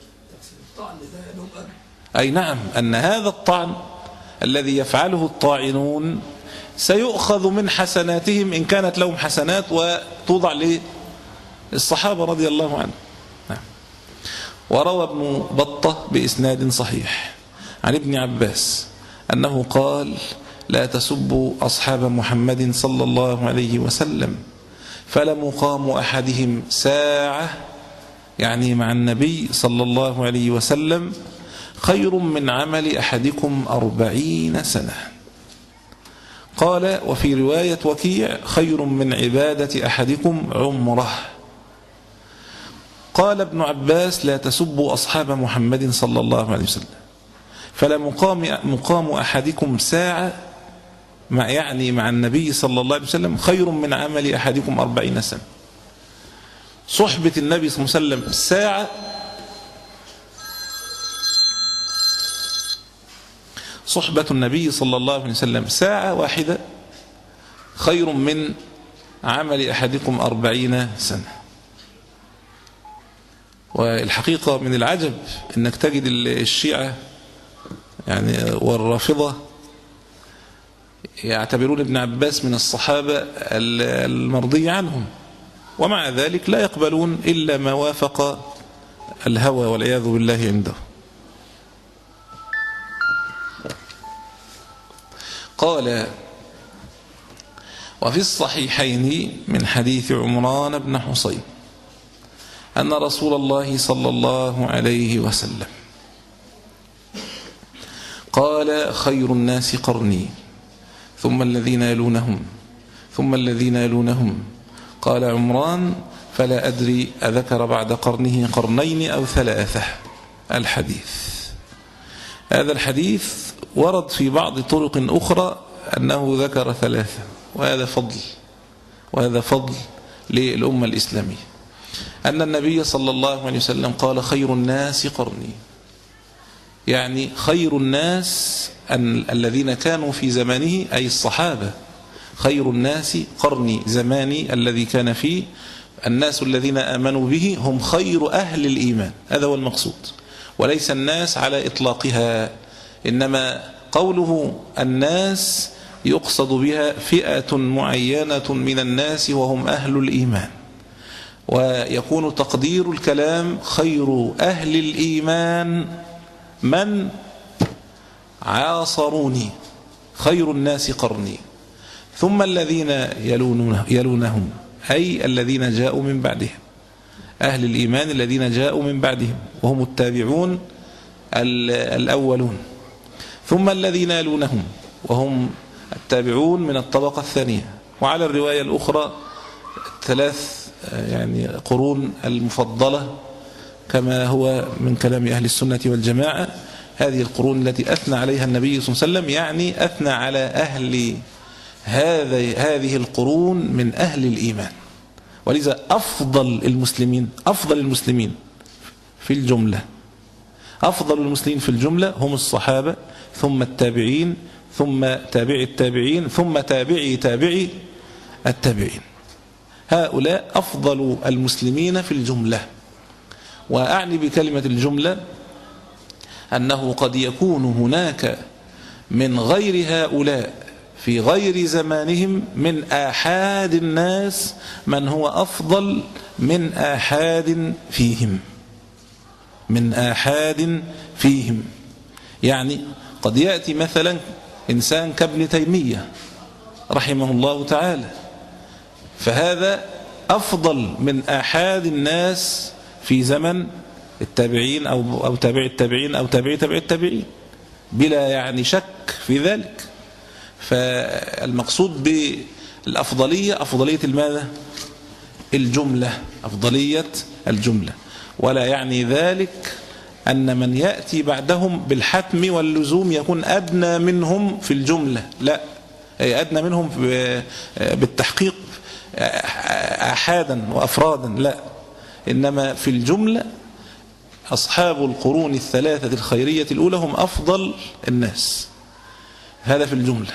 [SPEAKER 3] أي نعم، أن هذا الطعن الذي يفعله الطاعنون سيؤخذ من حسناتهم إن كانت لهم حسنات وتوضع للصحابة رضي الله عنهم. نعم. وروى ابن بطة بإسناد صحيح عن ابن عباس أنه قال لا تسبوا أصحاب محمد صلى الله عليه وسلم فلمقام أحدهم ساعة، يعني مع النبي صلى الله عليه وسلم، خير من عمل أحدكم أربعين سنة. قال وفي رواية وكيع خير من عبادة أحدكم عمره. قال ابن عباس: لا تسبوا أصحاب محمد صلى الله عليه وسلم، فلا مقام, مقام أحدكم ساعة مع يعني مع النبي صلى الله عليه وسلم خير من عمل أحدكم أربعين سنة. صحبة النبي صلى الله عليه وسلم ساعة، صحبة النبي صلى الله عليه وسلم ساعة واحدة خير من عمل أحدكم أربعين سنة. والحقيقة من العجب أنك تجد الشيعة يعني والرافضة يعتبرون ابن عباس من الصحابة المرضي عنهم، ومع ذلك لا يقبلون إلا ما وافق الهوى والعياذ بالله عنده. قال: وفي الصحيحين من حديث عمران بن حصين أن رسول الله صلى الله عليه وسلم قال: خير الناس قرني ثم الذين يلونهم ثم الذين يلونهم. قال عمران: فلا أدري أذكر بعد قرنه قرنين أو ثلاثة. الحديث هذا الحديث ورد في بعض طرق أخرى أنه ذكر ثلاثة، وهذا فضل وهذا فضل للأمة الإسلامية، أن النبي صلى الله عليه وسلم قال: خير الناس قرني، يعني خير الناس الذين كانوا في زمانه أي الصحابة. خير الناس قرني، زماني الذي كان فيه الناس الذين آمنوا به هم خير أهل الإيمان، هذا هو المقصود، وليس الناس على إطلاقها، إنما قوله الناس يقصد بها فئة معينة من الناس وهم أهل الإيمان، ويكون تقدير الكلام: خير أهل الإيمان من عاصروني، خير الناس قرني، ثم الذين يلونهم أي الذين جاءوا من بعدهم، أهل الإيمان الذين جاءوا من بعدهم وهم التابعون الأولون، ثم الذين يلونهم وهم التابعون من الطبقة الثانية. وعلى الرواية الأخرى ثلاث يعني قرون المفضلة كما هو من كلام أهل السنة والجماعة، هذه القرون التي أثنى عليها النبي صلى الله عليه وسلم، يعني أثنى على أهل هذه القرون من أهل الإيمان. ولذا أفضل المسلمين أفضل المسلمين في الجملة أفضل المسلمين في الجملة هم الصحابة، ثم التابعين، ثم تابعي التابعين، ثم تابعي تابعي التابعين. هؤلاء أفضل المسلمين في الجملة. وأعني بكلمة الجملة أنه قد يكون هناك من غير هؤلاء في غير زمانهم من آحاد الناس من هو أفضل من آحاد فيهم من آحاد فيهم يعني قد يأتي مثلا إنسان كابن تيمية رحمه الله تعالى، فهذا أفضل من آحاد الناس في زمن التابعين أو أو تابع التابعين أو تابع تابع التابعين، بلا يعني شك في ذلك. فالمقصود بالأفضلية أفضلية الماذا؟ الجملة، أفضلية الجملة، ولا يعني ذلك أن من يأتي بعدهم بالحتم واللزوم يكون أدنى منهم في الجملة، لا، أدنى منهم بالتحقيق أحادا وأفرادا، لا، إنما في الجملة أصحاب القرون الثلاثة الخيرية الأولى هم أفضل الناس، هذا في الجملة.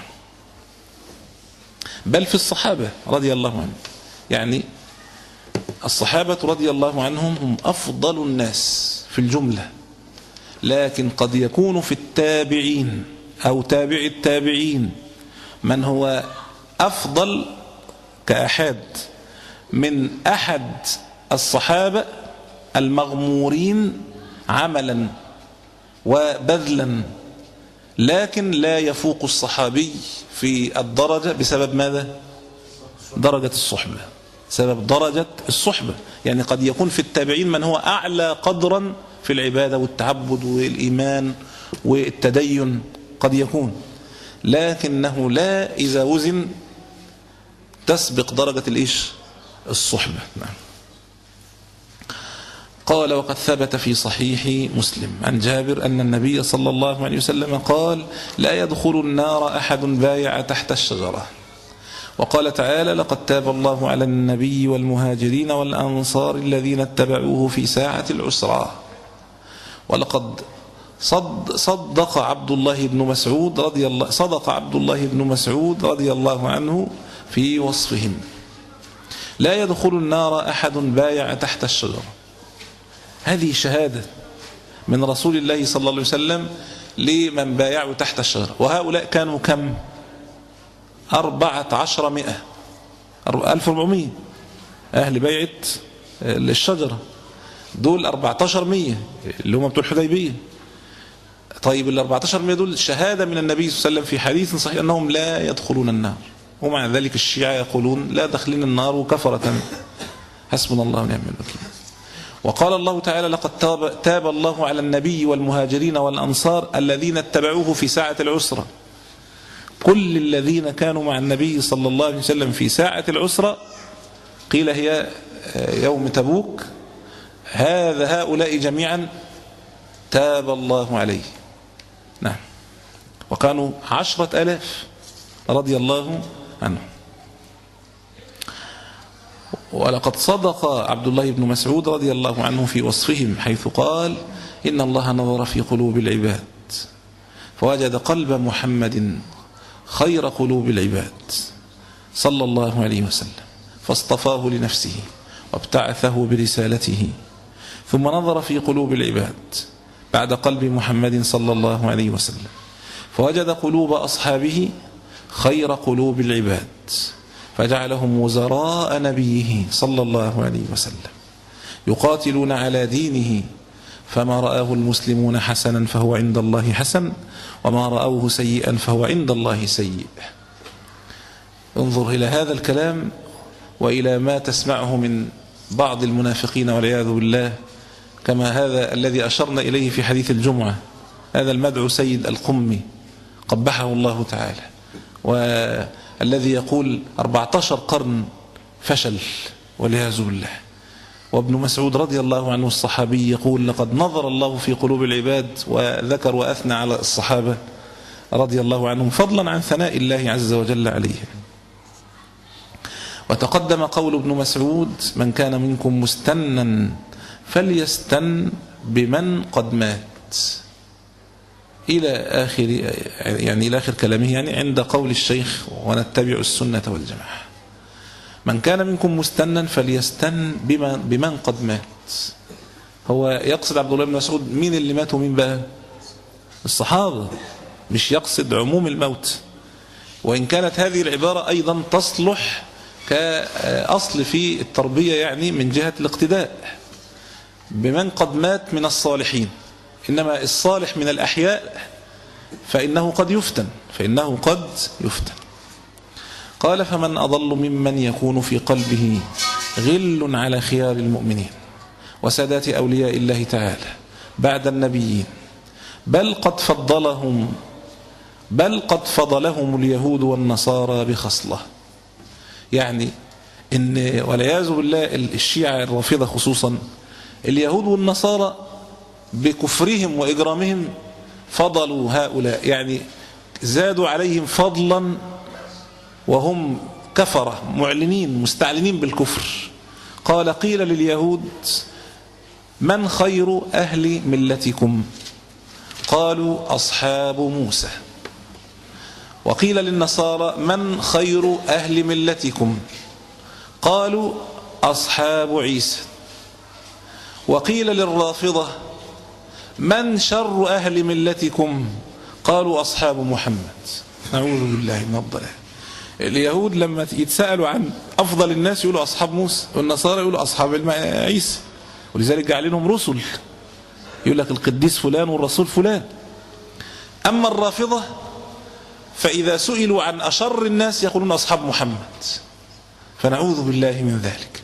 [SPEAKER 3] بل في الصحابة رضي الله عنهم، يعني الصحابة رضي الله عنهم هم أفضل الناس في الجملة، لكن قد يكون في التابعين أو تابع التابعين من هو أفضل كأحد من أحد الصحابة المغمورين عملا وبذلا، لكن لا يفوق الصحابي في الدرجة بسبب ماذا؟ درجة الصحبة، سبب درجة الصحبة. يعني قد يكون في التابعين من هو أعلى قدرا في العبادة والتعبد والإيمان والتدين، قد يكون، لكنه لا إذا وزن تسبق درجة الإيش؟ الصحبة. نعم. قال: وقد ثبت في صحيح مسلم عن جابر أن النبي صلى الله عليه وسلم قال: لا يدخل النار أحد بايع تحت الشجرة. وقال تعالى: لقد تاب الله على النبي والمهاجرين والأنصار الذين اتبعوه في ساعة العسرة. ولقد صد صدق عبد الله بن مسعود رضي الله صدق عبد الله بن مسعود رضي الله عنه في وصفهم: لا يدخل النار أحد بايع تحت الشجرة. هذه شهادة من رسول الله صلى الله عليه وسلم لمن بايعوا تحت الشجرة. وهؤلاء كانوا كم؟ أربعة عشر مئة ألف وأربعمائة أهل بيعة الشجرة، دول أربعة عشر مئة اللي هم بتوع الحديبية. طيب ال أربعة عشر مئة دول شهادة من النبي صلى الله عليه وسلم في حديث صحيح أنهم لا يدخلون النار، ومع ذلك الشيعة يقولون لا دخلين النار وكفرة. حسبنا الله ونعم الوكيل. وقال الله تعالى: لقد تاب, تاب الله على النبي والمهاجرين والأنصار الذين اتبعوه في ساعة العسرة. كل الذين كانوا مع النبي صلى الله عليه وسلم في ساعة العسرة، قيل هي يوم تبوك، هذا هؤلاء جميعا تاب الله عليه. نعم. وكانوا عشرة آلاف رضي الله عنهم. ولقد صدق عبد الله بن مسعود رضي الله عنه في وصفهم حيث قال: إن الله نظر في قلوب العباد فوجد قلب محمد خير قلوب العباد صلى الله عليه وسلم، فاصطفاه لنفسه وابتعثه برسالته. ثم نظر في قلوب العباد بعد قلب محمد صلى الله عليه وسلم فوجد قلوب أصحابه خير قلوب العباد، فجعلهم وزراء نبيه صلى الله عليه وسلم يقاتلون على دينه، فما رآه المسلمون حسنا فهو عند الله حسن، وما رأوه سيئا فهو عند الله سيء. انظر إلى هذا الكلام وإلى ما تسمعه من بعض المنافقين والعياذ بالله، كما هذا الذي أشرنا إليه في حديث الجمعة، هذا المدعو سيد القمي قبحه الله تعالى، والذي يقول أربعة عشر قرن فشل والعياذ بالله. وابن مسعود رضي الله عنه الصحابي يقول: لقد نظر الله في قلوب العباد، وذكر وأثنى على الصحابة رضي الله عنهم فضلا عن ثناء الله عز وجل عليهم. وتقدم قول ابن مسعود: من كان منكم مستنا فليستن بمن قد مات، إلى آخر يعني إلى آخر كلامه، يعني عند قول الشيخ: ونتبع السنة والجماعة. من كان منكم مستنا فليستن بمن, بمن قد مات. هو يقصد عبد الله بن مسعود مين اللي ماتوا؟ مين بقى؟ الصحابة، مش يقصد عموم الموت. وإن كانت هذه العبارة أيضا تصلح كأصل في التربية، يعني من جهة الاقتداء بمن قد مات من الصالحين، إنما الصالح من الأحياء فإنه قد يفتن فإنه قد يفتن. قال: فمن أضل ممن يكون في قلبه غل على خيار المؤمنين وسادات أولياء الله تعالى بعد النبيين، بل قد فضلهم بل قد فضلهم اليهود والنصارى بخصلة. يعني إن والعياذ بالله الشيعة الرافضة خصوصا، اليهود والنصارى بكفرهم وإجرامهم فضلوا هؤلاء، يعني زادوا عليهم فضلا، وهم كفرة معلنين مستعلنين بالكفر. قال: قيل لليهود: من خير أهل ملتكم؟ قالوا: أصحاب موسى. وقيل للنصارى: من خير أهل ملتكم؟ قالوا: أصحاب عيسى. وقيل للرافضة: من شر أهل ملتكم؟ قالوا: أصحاب محمد. نعوذ بالله من الضلال. اليهود لما يتسألوا عن أفضل الناس يقولوا أصحاب موسى، والنصارى يقولوا أصحاب عيسى، ولذلك جعلهم رسل، يقول لك القديس فلان والرسول فلان. أما الرافضة فإذا سئلوا عن أشر الناس يقولون أصحاب محمد، فنعوذ بالله من ذلك.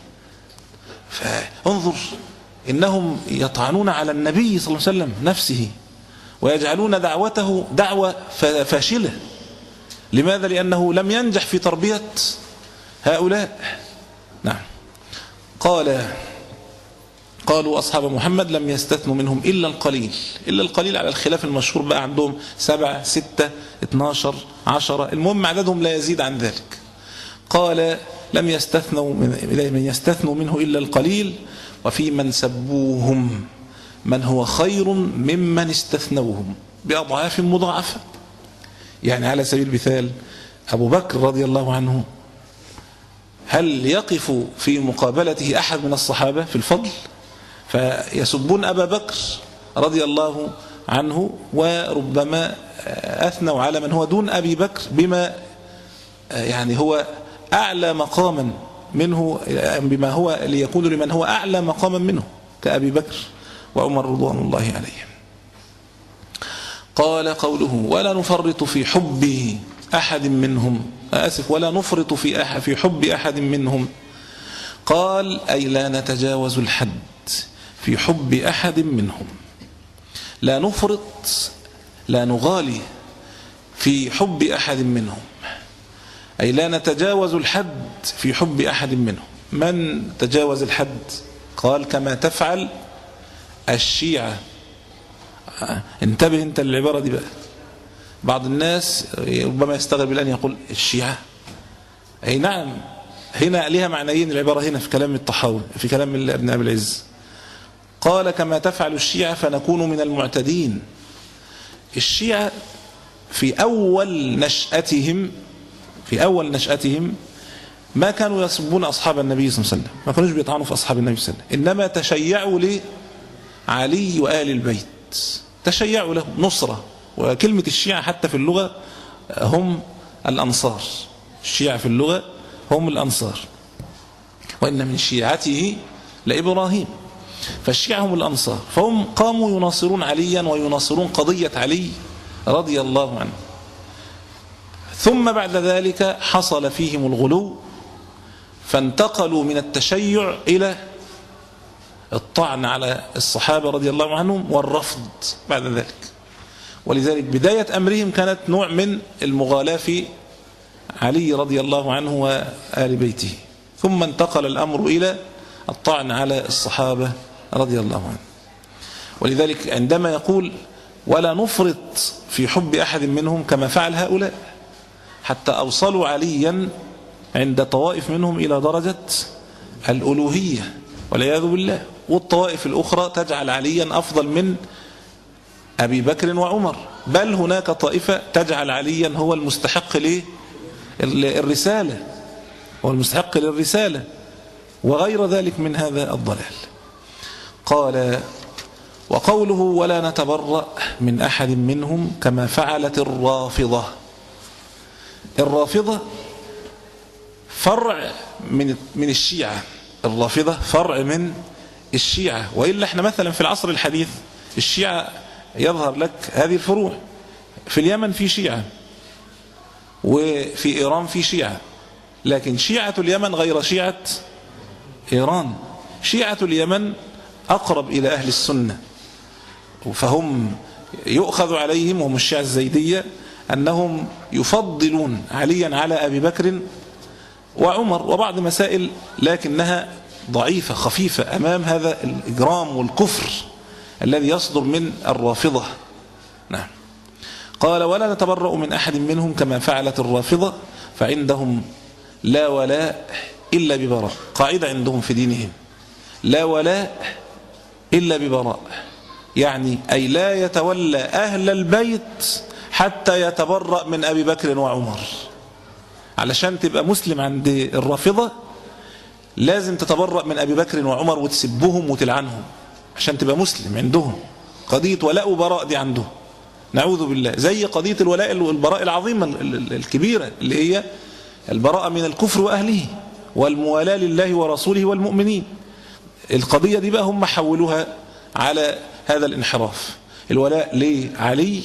[SPEAKER 3] فانظر، إنهم يطعنون على النبي صلى الله عليه وسلم نفسه، ويجعلون دعوته دعوة فاشلة. لماذا؟ لأنه لم ينجح في تربية هؤلاء. نعم. قال قالوا أصحاب محمد لم يستثنوا منهم إلا القليل، إلا القليل على الخلاف المشهور بقى عندهم سبعة ستة اتناشر عشرة، المهم عددهم لا يزيد عن ذلك. قال لم يستثنوا من يستثنوا منه إلا القليل، وفي من سبوهم من هو خير ممن استثنوهم بأضعاف مضاعفة. يعني على سبيل المثال أبو بكر رضي الله عنه، هل يقف في مقابلته أحد من الصحابة في الفضل؟ فيسبون أبا بكر رضي الله عنه، وربما أثنوا على من هو دون أبي بكر بما يعني هو أعلى مقاما منه، بما هو ليكون لمن هو أعلى مقاما منه كأبي بكر وعمر رضوان الله عليهم. قال قوله ولا نفرط في حب أحد منهم، آسف ولا نفرط في أحد في حب أحد منهم. قال أي لا نتجاوز الحد في حب أحد منهم، لا نفرط لا نغالي في حب أحد منهم، أي لا نتجاوز الحد في حب أحد منهم. من تجاوز الحد؟ قال كما تفعل الشيعة. انتبه انت للعبارة دي بقى، بعض الناس ربما يستغرب الآن يقول الشيعة، أي نعم هنا لها معنيين العبارة هنا في كلام الطحاوي في كلام ابن أبي العز. قال كما تفعل الشيعة فنكون من المعتدين. الشيعة في أول نشأتهم في أول نشأتهم ما كانوا يسبون أصحاب النبي صلى الله عليه وسلم، ما كانوش بيطعنوا في أصحاب النبي صلى الله عليه وسلم، إنما تشيعوا لعلي وآل البيت، تشيعوا له نصرة. وكلمة الشيعة حتى في اللغة هم الأنصار، الشيعة في اللغة هم الأنصار، وإن من شيعته لإبراهيم، فالشيعة هم الأنصار، فهم قاموا يناصرون عليا ويناصرون قضية علي رضي الله عنه. ثم بعد ذلك حصل فيهم الغلو، فانتقلوا من التشيع إلى الطعن على الصحابة رضي الله عنهم والرفض بعد ذلك. ولذلك بداية أمرهم كانت نوع من المغالاة في علي رضي الله عنه وآل بيته، ثم انتقل الأمر إلى الطعن على الصحابة رضي الله عنه. ولذلك عندما يقول ولا نفرط في حب أحد منهم كما فعل هؤلاء، حتى أوصلوا عليا عند طوائف منهم إلى درجة الألوهية والعياذ بالله، والطوائف الأخرى تجعل عليا أفضل من أبي بكر وعمر، بل هناك طائفة تجعل عليا هو المستحق للرسالة هو المستحق للرسالة وغير ذلك من هذا الضلال. قال وقوله ولا نتبرأ من أحد منهم كما فعلت الرافضة. الرافضة فرع من من الشيعة، الرافضة فرع من الشيعة، وإلا احنا مثلا في العصر الحديث الشيعة يظهر لك هذه الفروع، في اليمن في شيعة وفي إيران في شيعة، لكن شيعة اليمن غير شيعة إيران. شيعة اليمن أقرب إلى أهل السنة، فهم يؤخذ عليهم وهم الشيعة الزيدية أنهم يفضلون عليا على أبي بكر وعمر وبعض مسائل، لكنها ضعيفة خفيفة أمام هذا الإجرام والكفر الذي يصدر من الرافضة. نعم. قال ولا نتبرأ من أحد منهم كما فعلت الرافضة، فعندهم لا ولاء إلا ببراء. قاعدة عندهم في دينهم لا ولاء إلا ببراء، يعني أي لا يتولى أهل البيت حتى يتبرأ من أبي بكر وعمر. علشان تبقى مسلم عند الرافضة لازم تتبرأ من أبي بكر وعمر وتسبهم وتلعنهم عشان تبقى مسلم عندهم. قضية ولاء وبراء دي عندهم نعوذ بالله، زي قضية الولاء والبراء العظيمة الكبيرة اللي هي البراءة من الكفر وأهله والموالاة لله ورسوله والمؤمنين. القضية دي بقى هم حولوها على هذا الانحراف، الولاء لعلي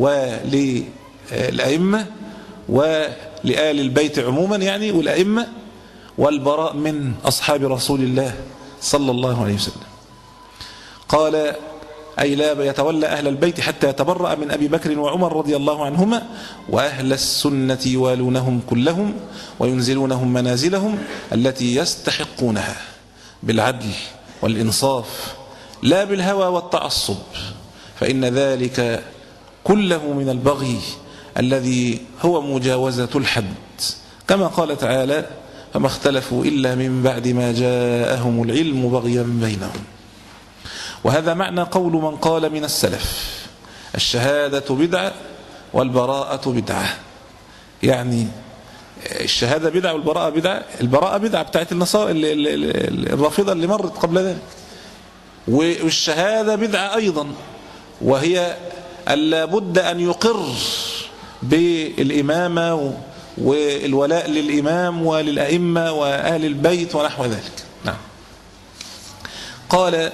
[SPEAKER 3] وللأئمة ولآل البيت عموما يعني والأئمة، والبراء من أصحاب رسول الله صلى الله عليه وسلم. قال أي لا يتولى أهل البيت حتى يتبرأ من أبي بكر وعمر رضي الله عنهما، وأهل السنة يوالونهم كلهم وينزلونهم منازلهم التي يستحقونها بالعدل والإنصاف لا بالهوى والتعصب، فإن ذلك كله من البغي الذي هو مجاوزة الحد، كما قال تعالى: فما اختلفوا إلا من بعد ما جاءهم العلم بغيا بينهم. وهذا معنى قول من قال من السلف: الشهادة بدعة والبراءة بدعة. يعني الشهادة بدعة والبراءة بدعة. البراءة بدعة بتاعت النصارى الرافضة اللي مرت قبل ذلك، والشهادة بدعة أيضا، وهي ألا بد أن يقر بالإمامة والولاء للإمام وللأئمة وأهل البيت ونحو ذلك. نعم. قال: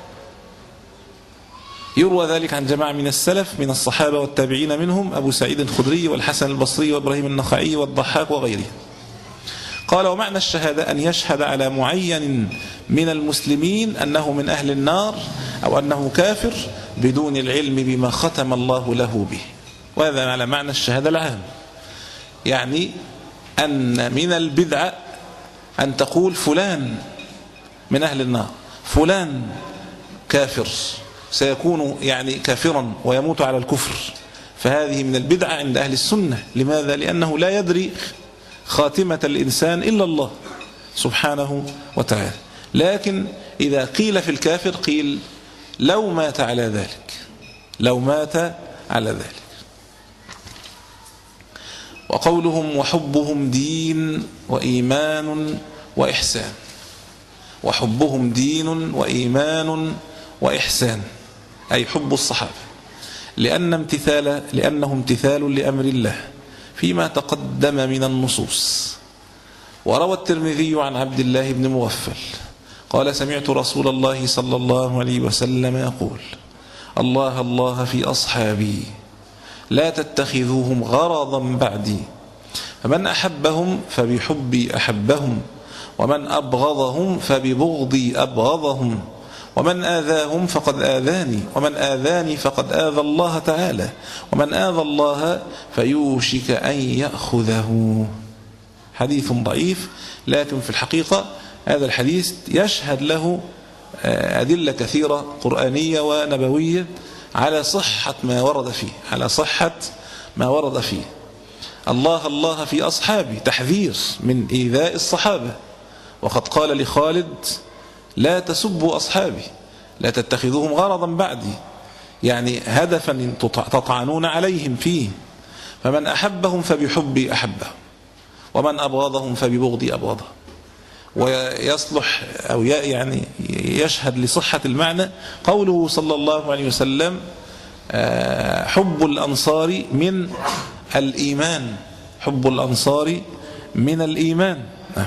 [SPEAKER 3] يروى ذلك عن جماعة من السلف من الصحابة والتابعين، منهم أبو سعيد الخدري والحسن البصري وإبراهيم النخعي والضحاك وغيره. قال: ومعنى الشهادة أن يشهد على معين من المسلمين أنه من أهل النار أو أنه كافر بدون العلم بما ختم الله له به. وهذا على معنى الشهادة العام. يعني أن من البدعة أن تقول فلان من أهل النار، فلان كافر، سيكون يعني كافرا ويموت على الكفر، فهذه من البدعة عند أهل السنة. لماذا؟ لأنه لا يدري خاتمة الإنسان إلا الله سبحانه وتعالى. لكن إذا قيل في الكافر قيل لو مات على ذلك، لو مات على ذلك. وقولهم: وحبهم دين وإيمان وإحسان. وحبهم دين وإيمان وإحسان، أي حب الصحابة، لأن امتثال لأنه امتثال لأمر الله فيما تقدم من النصوص. وروى الترمذي عن عبد الله بن مغفل قال: سمعت رسول الله صلى الله عليه وسلم يقول: الله الله في أصحابي لا تتخذوهم غرضا بعدي، فمن أحبهم فبحبي أحبهم، ومن أبغضهم فببغضي أبغضهم، ومن آذاهم فقد آذاني، ومن آذاني فقد آذى الله تعالى، ومن آذى الله فيوشك أن يأخذه. حديث ضعيف، لكن في الحقيقة هذا الحديث يشهد له أدلة كثيرة قرآنية ونبوية على صحة ما ورد فيه، على صحة ما ورد فيه. الله الله في أصحابي، تحذير من إيذاء الصحابة. وقد قال لخالد: لا تسبوا أصحابي، لا تتخذوهم غرضا بعدي، يعني هدفا تطعنون عليهم فيه. فمن أحبهم فبحبي أحبه، ومن أبغضهم فببغضي أبغضه. ويصلح أو يعني يشهد لصحة المعنى قوله صلى الله عليه وسلم: حب الأنصار من الإيمان، حب الأنصار من الإيمان.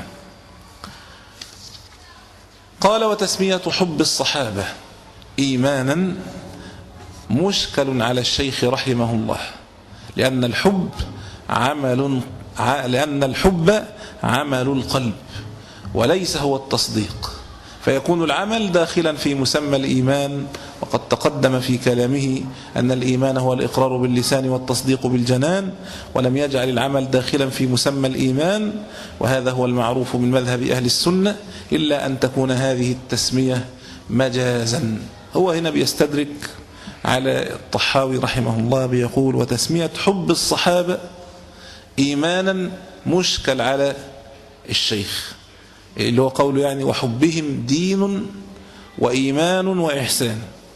[SPEAKER 3] قال: وتسمية حب الصحابة إيمانا مشكل على الشيخ رحمه الله، لأن الحب عمل لأن الحب عمل القلب وليس هو التصديق، فيكون العمل داخلا في مسمى الإيمان. وقد تقدم في كلامه أن الإيمان هو الإقرار باللسان والتصديق بالجنان، ولم يجعل العمل داخلا في مسمى الإيمان، وهذا هو المعروف من مذهب أهل السنة، إلا أن تكون هذه التسمية مجازا. هو هنا بيستدرك على الطحاوي رحمه الله بيقول: وتسمية حب الصحابة إيمانا مشكل على الشيخ، اللي هو قوله يعني: وحبهم دين وإيمان وإحسان.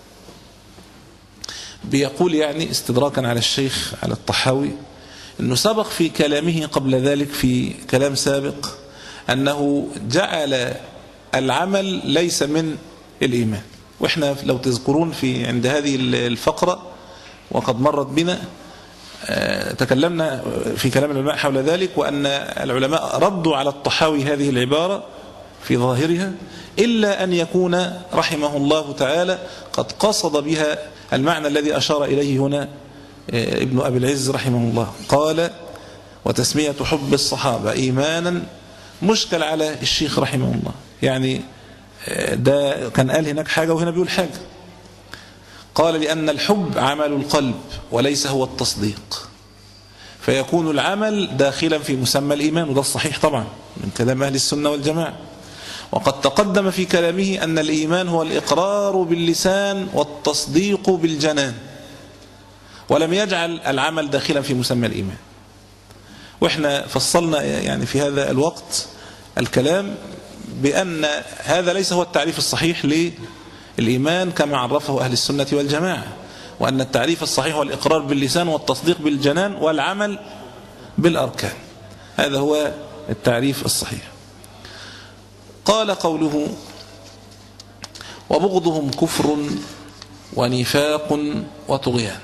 [SPEAKER 3] بيقول يعني استدراكا على الشيخ على الطحاوي أنه سبق في كلامه قبل ذلك في كلام سابق أنه جعل العمل ليس من الإيمان. وإحنا لو تذكرون في عند هذه الفقرة وقد مرت بنا تكلمنا في كلام العلماء حول ذلك، وأن العلماء ردوا على الطحاوي هذه العبارة في ظاهرها، إلا أن يكون رحمه الله تعالى قد قصد بها المعنى الذي أشار إليه هنا ابن أبي العز رحمه الله. قال: وتسمية حب الصحابة إيمانا مشكل على الشيخ رحمه الله. يعني ده كان قال هناك حاجة وهنا بيقول حاجة. قال: لأن الحب عمل القلب وليس هو التصديق، فيكون العمل داخلا في مسمى الإيمان، وده الصحيح طبعا من كلام أهل السنة والجماعة. وقد تقدم في كلامه أن الإيمان هو الإقرار باللسان والتصديق بالجنان، ولم يجعل العمل داخلا في مسمى الإيمان. وإحنا فصلنا يعني في هذا الوقت الكلام بأن هذا ليس هو التعريف الصحيح للإيمان كما عرفه أهل السنة والجماعة، وأن التعريف الصحيح هو الإقرار باللسان والتصديق بالجنان والعمل بالأركان. هذا هو التعريف الصحيح. قال قوله وبغضهم كفر ونفاق وطغيان.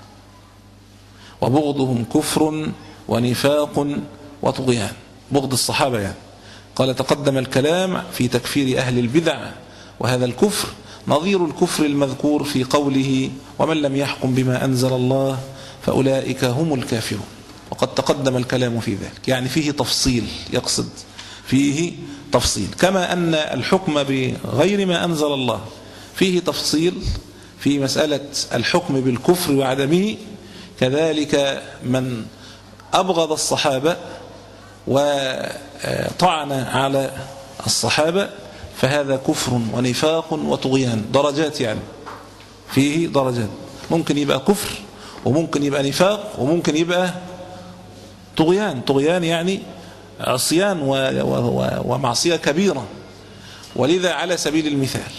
[SPEAKER 3] وبغضهم كفر ونفاق وطغيان، بغض الصحابة يعني. قال تقدم الكلام في تكفير أهل البدع، وهذا الكفر نظير الكفر المذكور في قوله ومن لم يحكم بما أنزل الله فأولئك هم الكافرون. وقد تقدم الكلام في ذلك، يعني فيه تفصيل، يقصد فيه تفصيل، كما أن الحكم بغير ما أنزل الله فيه تفصيل في مسألة الحكم بالكفر وعدمه، كذلك من أبغض الصحابة وطعن على الصحابة فهذا كفر ونفاق وطغيان، درجات يعني، فيه درجات، ممكن يبقى كفر وممكن يبقى نفاق وممكن يبقى طغيان. طغيان يعني عصيان ومعصية كبيرة. ولذا على سبيل المثال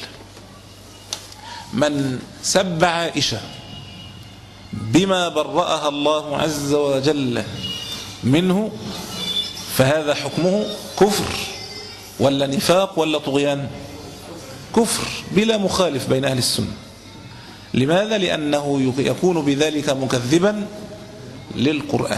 [SPEAKER 3] من سب عائشة بما برأها الله عز وجل منه فهذا حكمه كفر ولا نفاق ولا طغيان؟ كفر بلا مخالف بين أهل السنة. لماذا؟ لأنه يكون بذلك مكذبا للقرآن.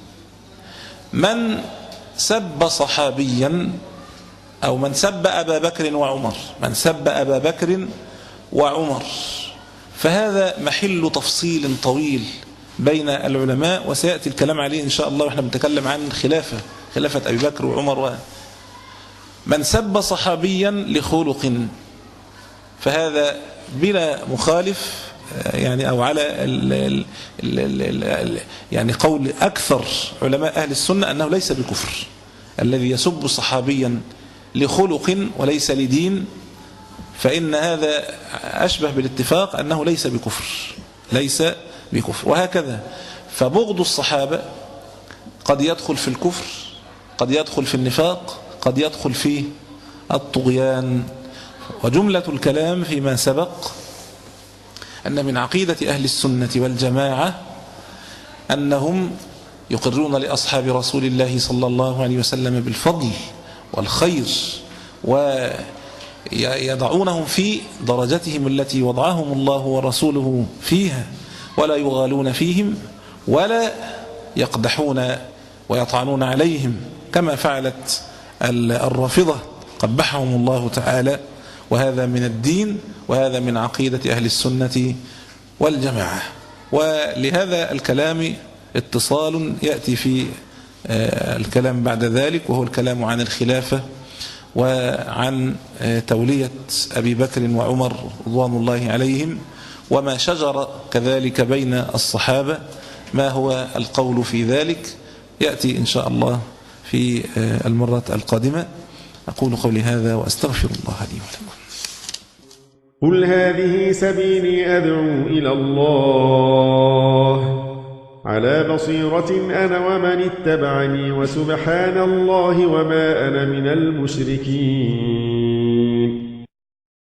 [SPEAKER 3] من سب صحابيا أو من سب أبا بكر وعمر، من سب أبا بكر وعمر فهذا محل تفصيل طويل بين العلماء، وسيأتي الكلام عليه إن شاء الله وإحنا بنتكلم عن خلافة خلافة أبي بكر وعمر. من سب صحابيا لخلق فهذا بلا مخالف يعني، أو على ال ال ال ال يعني قول أكثر علماء أهل السنة أنه ليس بكفر. الذي يسب صحابيا لخلق وليس لدين فإن هذا أشبه بالاتفاق أنه ليس بكفر، ليس بكفر. وهكذا فبغض الصحابة قد يدخل في الكفر، قد يدخل في النفاق، قد يدخل في الطغيان. وجملة الكلام فيما سبق أن من عقيدة أهل السنة والجماعة أنهم يقرون لأصحاب رسول الله صلى الله عليه وسلم بالفضل والخير، ويضعونهم في درجتهم التي وضعهم الله ورسوله فيها، ولا يغالون فيهم ولا يقدحون ويطعنون عليهم كما فعلت الرافضة قبحهم الله تعالى. وهذا من الدين، وهذا من عقيدة أهل السنة والجماعة. ولهذا الكلام اتصال يأتي في الكلام بعد ذلك، وهو الكلام عن الخلافة وعن تولية أبي بكر وعمر رضوان الله عليهم، وما شجر كذلك بين الصحابة، ما هو القول في ذلك يأتي إن شاء الله في المرة القادمة. أقول قولي هذا وأستغفر الله لي ولكم.
[SPEAKER 4] قل هذه سبيلي أدعو إلى الله على بصيرة أنا ومن اتبعني، وسبحان الله وما أنا من المشركين.